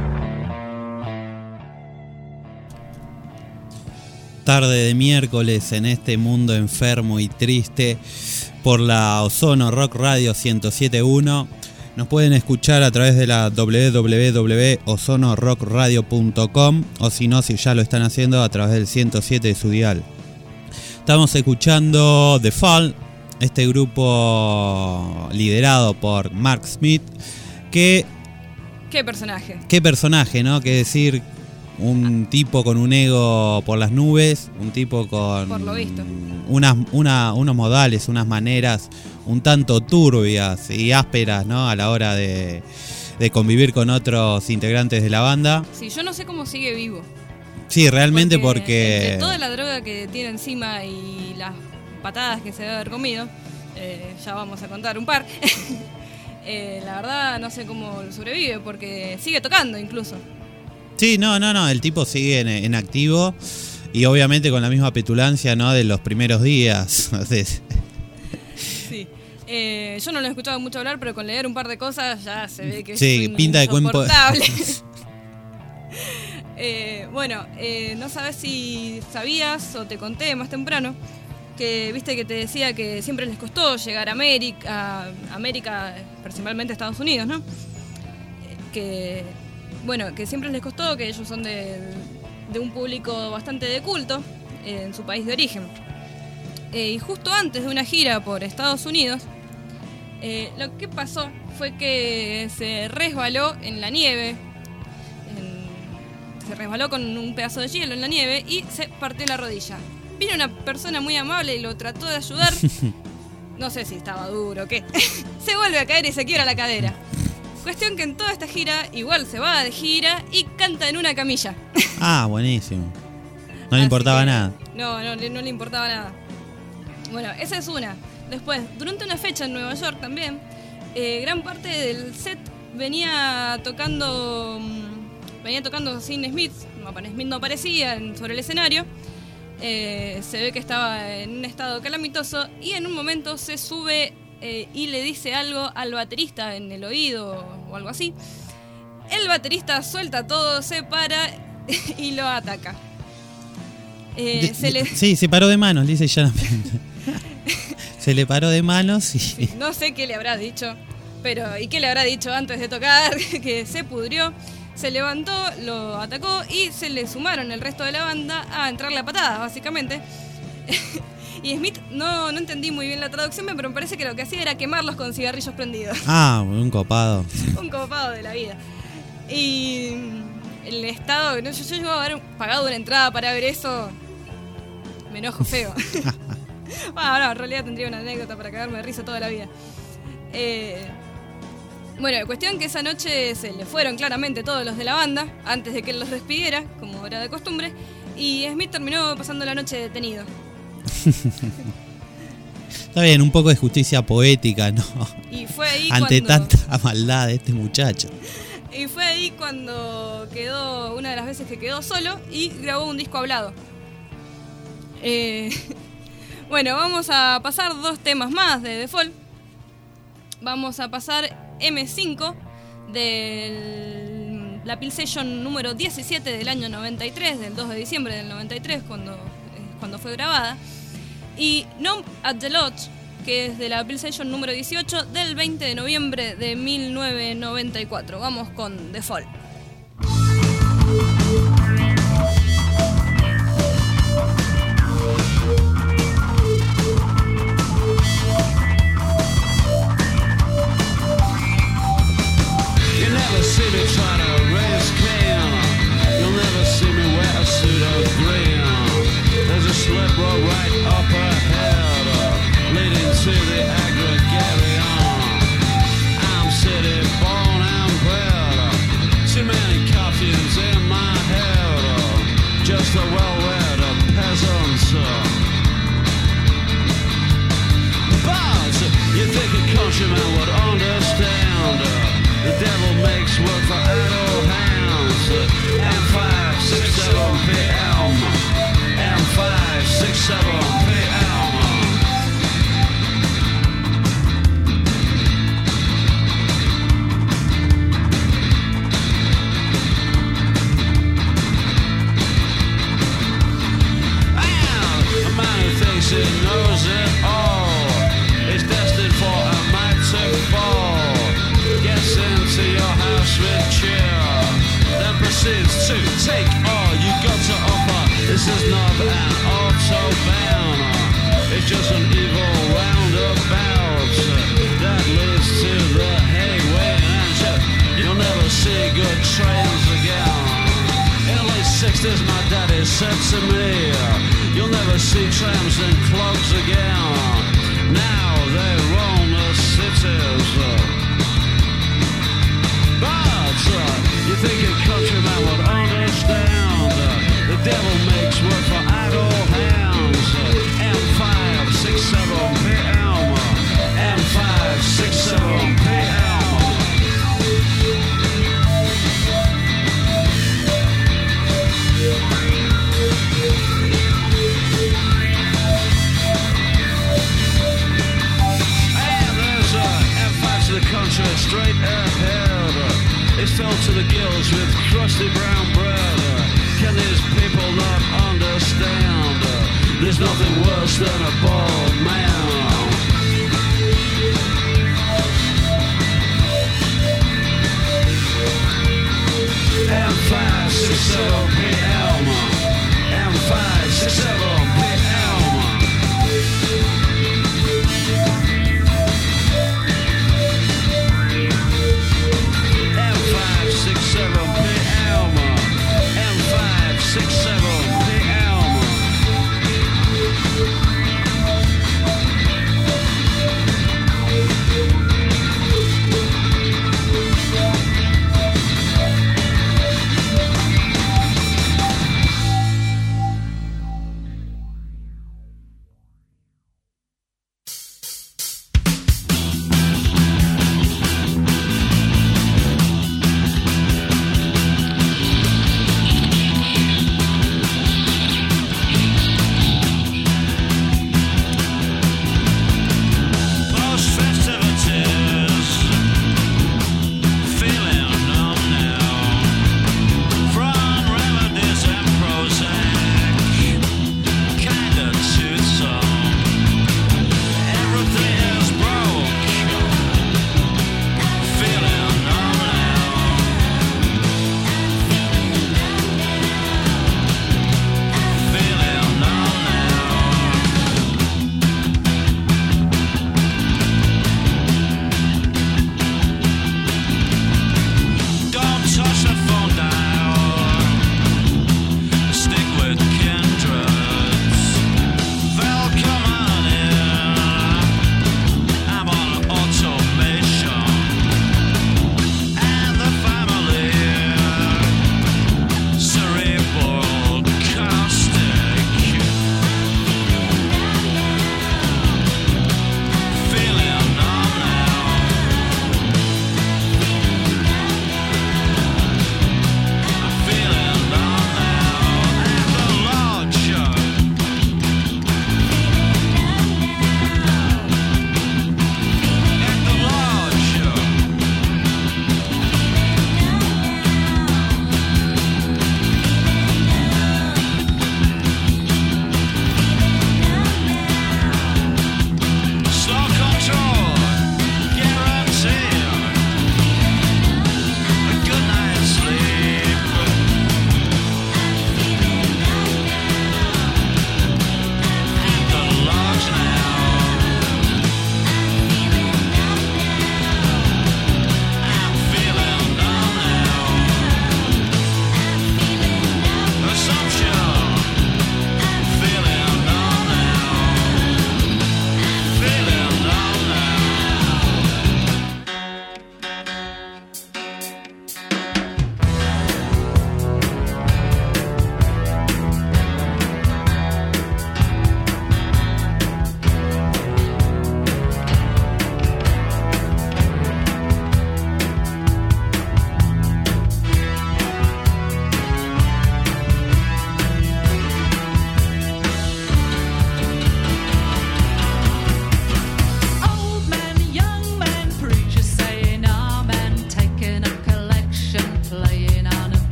Speaker 2: Tarde de miércoles en este mundo enfermo y triste por la Ozono Rock Radio ciento siete punto uno. Nos pueden escuchar a través de la doble u doble u doble u punto ozono rock radio punto com o si no, si ya lo están haciendo, a través del ciento siete de su dial. Estamos escuchando The Fall, este grupo liderado por Mark Smith. Que,
Speaker 1: ¿Qué personaje?
Speaker 2: Qué personaje, ¿no? Que decir, un tipo con un ego por las nubes, un tipo con
Speaker 1: por lo visto.
Speaker 2: Unas, una, unos modales, unas maneras un tanto turbias y ásperas, ¿no? A la hora de, de convivir con otros integrantes de la banda.
Speaker 1: Sí, yo no sé cómo sigue vivo.
Speaker 2: Sí, realmente porque... porque...
Speaker 1: Entre toda la droga que tiene encima y las patadas que se debe haber comido, eh, ya vamos a contar un par... Eh, la verdad no sé cómo sobrevive porque sigue tocando incluso.
Speaker 2: Sí, no, no, no, el tipo sigue en, en activo y obviamente con la misma petulancia, ¿no? De los primeros días.
Speaker 1: Sí, eh, yo no lo he escuchado mucho hablar, pero con leer un par de cosas ya se ve que
Speaker 2: sí,
Speaker 1: es un
Speaker 2: pinta de cuerpo.
Speaker 1: eh, Bueno, eh, no sabes si sabías o te conté más temprano que viste que te decía que siempre les costó llegar a América, a América, principalmente a Estados Unidos, ¿no? Que, bueno, que siempre les costó, que ellos son de, de un público bastante de culto en su país de origen. Eh, y justo antes de una gira por Estados Unidos, eh, lo que pasó fue que se resbaló en la nieve, en, se resbaló con un pedazo de hielo en la nieve y se partió la rodilla. Vino una persona muy amable y lo trató de ayudar. No sé si estaba duro o qué. Se vuelve a caer y se quiebra la cadera. Cuestión que en toda esta gira igual se va de gira y canta en una camilla.
Speaker 2: Ah, buenísimo. No le importaba nada.
Speaker 1: No, no, no le importaba nada. Bueno, esa es una. Después, durante una fecha en Nueva York también, eh, gran parte del set venía tocando venía tocando sin Smith. Smith no aparecía sobre el escenario. Eh, se ve que estaba en un estado calamitoso y en un momento se sube eh, y le dice algo al baterista en el oído o algo así. El baterista suelta todo, se para y lo ataca. Eh,
Speaker 2: de,
Speaker 1: se le...
Speaker 2: Sí, se paró de manos, dice llanamente. Se le paró de manos y...
Speaker 1: Sí, no sé qué le habrá dicho, pero ¿y qué le habrá dicho antes de tocar? Que se pudrió. Se levantó, lo atacó y se le sumaron el resto de la banda a entrarle a patadas, básicamente. Y Smith, no, no entendí muy bien la traducción, pero me parece que lo que hacía era quemarlos con cigarrillos prendidos.
Speaker 2: Ah, un copado.
Speaker 1: Un copado de la vida. Y el estado, yo, yo llego a haber pagado una entrada para ver eso, me enojo feo. Bueno, no, en realidad tendría una anécdota para cagarme de risa toda la vida. Eh... Bueno, cuestión que esa noche se le fueron claramente todos los de la banda, antes de que él los despidiera, como era de costumbre, y Smith terminó pasando la noche detenido.
Speaker 2: Está bien, un poco de justicia poética, ¿no?
Speaker 1: Y fue ahí
Speaker 2: ante
Speaker 1: cuando...
Speaker 2: tanta maldad de este muchacho.
Speaker 1: Y fue ahí cuando quedó, una de las veces que quedó solo y grabó un disco hablado. Eh, bueno, vamos a pasar dos temas más de The Fall. Vamos a pasar eme cinco de la Peel Session número diecisiete del año noventa y tres, del dos de diciembre del noventa y tres, cuando, cuando fue grabada. Y Numb at the Lodge, que es de la Peel Session número dieciocho del veinte de noviembre de mil novecientos noventa y cuatro. Vamos con The Fall.
Speaker 21: You'll never see me try to raise can. You'll never see me wear a suit of green. There's a slip road right up ahead, uh, leading to the aggregarium. I'm city born and bred. Uh, too many coffins in my head. Uh, just a well-read uh, peasant. Uh. But uh, you think a countryman would understand? Uh, The devil makes work for idle hands. M five, six, seven P M. M five, six, seven P M. And a man who thinks he knows it all is destined for a mighty fall. Gets into your house with cheer, then proceeds to take all you got to offer. This is not an autobahn, it's just an evil roundabout that leads to the highway, and you'll never see good trains again. In the late sixties my daddy said to me, you'll never see trams and clogs again. Now they roam the cities. But uh, you think a countryman would understand? Uh, the devil makes work for idle hands. Uh, M five, six, seven P M. M five, six, seven P M. And there's a M five to the country straight ahead. It's filled to the gills with crusty brown bread. Can these people not understand? There's nothing worse than a bald man. M five, six, seven P M. M five, six, seven P M. Six, seven P M. M five, six, seven P M.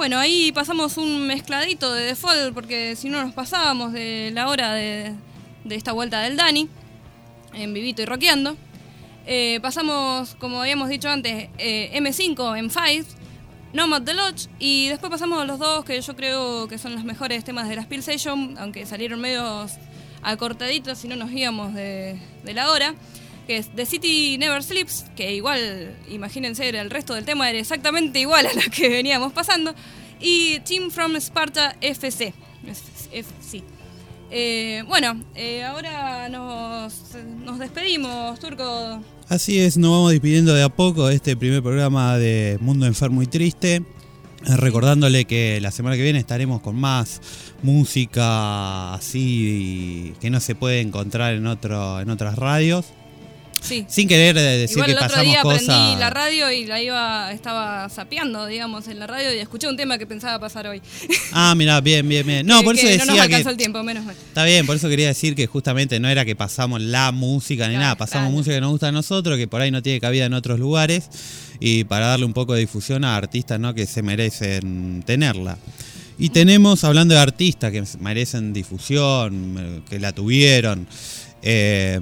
Speaker 1: Bueno, ahí pasamos un mezcladito de Default, porque si no nos pasábamos de la hora de, de esta vuelta del Dani, en Vivito y Rockeando. Eh, pasamos, como habíamos dicho antes, eh, eme cinco en Five, Nomad the Lodge, y después pasamos a los dos que yo creo que son los mejores temas de la Spill Session, aunque salieron medios acortaditos si no nos íbamos de, de la hora, que es The City Never Sleeps, que igual, imagínense, el resto del tema era exactamente igual a la que veníamos pasando, y Team from Sparta F C. F C. Eh, bueno, eh, ahora nos, nos despedimos, Turco.
Speaker 2: Así es, nos vamos despidiendo de a poco de este primer programa de Mundo Enfermo y Triste. Eh, recordándole que la semana que viene estaremos con más música así que no se puede encontrar en otro en otras radios.
Speaker 1: Sí.
Speaker 2: Sin querer decir
Speaker 1: Igual
Speaker 2: que
Speaker 1: el otro
Speaker 2: pasamos
Speaker 1: día
Speaker 2: cosas.
Speaker 1: prendí la radio y la iba estaba zapeando, digamos, en la radio y escuché un tema que pensaba pasar hoy.
Speaker 2: Ah, mirá, bien, bien, bien. No,
Speaker 1: que,
Speaker 2: por eso
Speaker 1: que
Speaker 2: decía
Speaker 1: no nos alcanzó
Speaker 2: que
Speaker 1: el tiempo, menos mal.
Speaker 2: está bien, por eso quería decir que justamente no era que pasamos la música ni
Speaker 1: Claro,
Speaker 2: nada, pasamos
Speaker 1: claro.
Speaker 2: música que nos gusta a nosotros, que por ahí no tiene cabida en otros lugares, y para darle un poco de difusión a artistas, ¿no?, que se merecen tenerla. Y tenemos, hablando de artistas que merecen difusión, que la tuvieron, eh,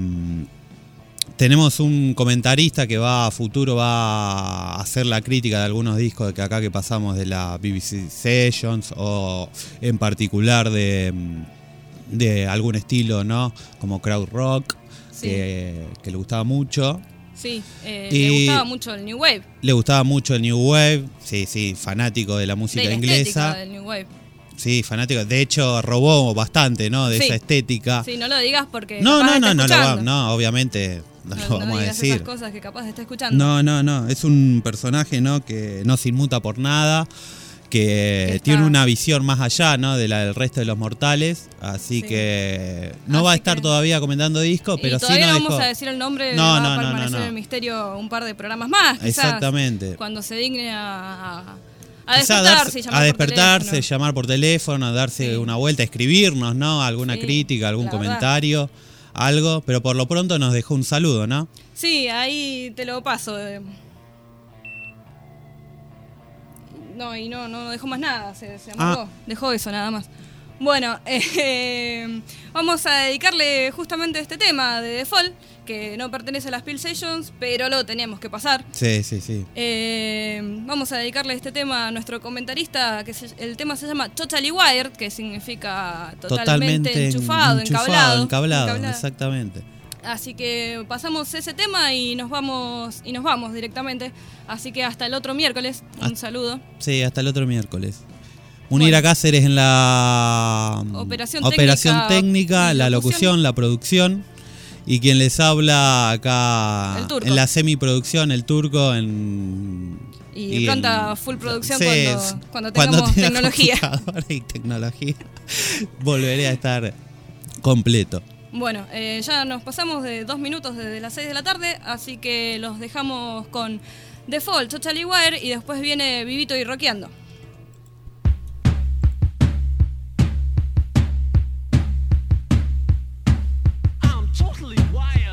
Speaker 2: tenemos un comentarista que va a futuro va a hacer la crítica de algunos discos que acá que pasamos de la B B C Sessions, o en particular de, de algún estilo, ¿no?, como crowd rock,
Speaker 1: Sí.
Speaker 2: que, que le gustaba mucho.
Speaker 1: Sí, eh,
Speaker 2: Y-
Speaker 1: le gustaba mucho el New Wave.
Speaker 2: Le gustaba mucho el New Wave, sí, sí, fanático de la música
Speaker 1: de la
Speaker 2: inglesa.
Speaker 1: estética del New Wave.
Speaker 2: Sí, fanático. De hecho, robó bastante, ¿no?, de
Speaker 1: Sí.
Speaker 2: esa estética.
Speaker 1: Sí, no lo digas porque
Speaker 2: No,
Speaker 1: capaz
Speaker 2: no,
Speaker 1: está
Speaker 2: no, no, lo
Speaker 1: escuchando.
Speaker 2: va- no, obviamente no,
Speaker 1: No,
Speaker 2: lo
Speaker 1: no
Speaker 2: vamos a
Speaker 1: digas
Speaker 2: decir.
Speaker 1: esas cosas que capaz está escuchando.
Speaker 2: No, no, no. Es un personaje, ¿no?, que no se inmuta por nada, que
Speaker 1: Está-
Speaker 2: tiene una visión más allá, ¿no?, de la del resto de los mortales. Así
Speaker 1: Sí.
Speaker 2: que no
Speaker 1: Así
Speaker 2: va a estar
Speaker 1: que-
Speaker 2: todavía comentando discos, pero
Speaker 1: y
Speaker 2: sí
Speaker 1: todavía
Speaker 2: nos
Speaker 1: no
Speaker 2: dejó.
Speaker 1: vamos a decir el nombre,
Speaker 2: No,
Speaker 1: va a
Speaker 2: no, no, no,
Speaker 1: permanecer
Speaker 2: no.
Speaker 1: el misterio un par de programas más, quizás.
Speaker 2: Exactamente.
Speaker 1: Cuando se digne a, a, a
Speaker 2: Quizá
Speaker 1: despertarse,
Speaker 2: darse-
Speaker 1: y llamar
Speaker 2: a
Speaker 1: por
Speaker 2: despertarse,
Speaker 1: teléfono.
Speaker 2: llamar por teléfono, a darse una vuelta, escribirnos, ¿no?, alguna
Speaker 1: Sí,
Speaker 2: crítica, algún
Speaker 1: la verdad.
Speaker 2: comentario, algo, pero por lo pronto nos dejó un saludo, ¿no?
Speaker 1: Sí, ahí te lo paso. eh. No, y no, no dejó más nada, se, se amargó.
Speaker 2: Ah.
Speaker 1: Dejó eso nada más. Bueno, eh, vamos a dedicarle justamente este tema de Default, que no pertenece a las Spill Sessions, pero lo teníamos que pasar.
Speaker 2: Sí, sí, sí.
Speaker 1: Eh, vamos a dedicarle este tema a nuestro comentarista, que se- el tema se llama Totally Wired, que significa totalmente, enchufado, encablado,
Speaker 2: encablado,
Speaker 1: encablado.
Speaker 2: exactamente.
Speaker 1: Así que pasamos ese tema y nos vamos y nos vamos directamente. Así que hasta el otro miércoles, un saludo.
Speaker 2: Sí, hasta el otro miércoles. Munira Cáceres en la mm,
Speaker 1: Operación
Speaker 2: operación
Speaker 1: técnica
Speaker 2: técnica,
Speaker 1: y
Speaker 2: la
Speaker 1: locución.
Speaker 2: locución, la producción. Y quien les habla acá
Speaker 1: El Turco.
Speaker 2: en la semiproducción, el Turco, en...
Speaker 1: Y,
Speaker 2: y
Speaker 1: pronta
Speaker 2: en-
Speaker 1: full producción
Speaker 2: Sí,
Speaker 1: cuando,
Speaker 2: es-
Speaker 1: cuando
Speaker 2: cuando
Speaker 1: tengamos
Speaker 2: tenga
Speaker 1: tecnología.
Speaker 2: computadora y tecnología, volveré a estar completo.
Speaker 1: Bueno, eh, ya nos pasamos de dos minutos desde las seis de la tarde, así que los dejamos con Default, Totally Wire, y después viene Vivito y Rockeando.
Speaker 21: I'm totally wired.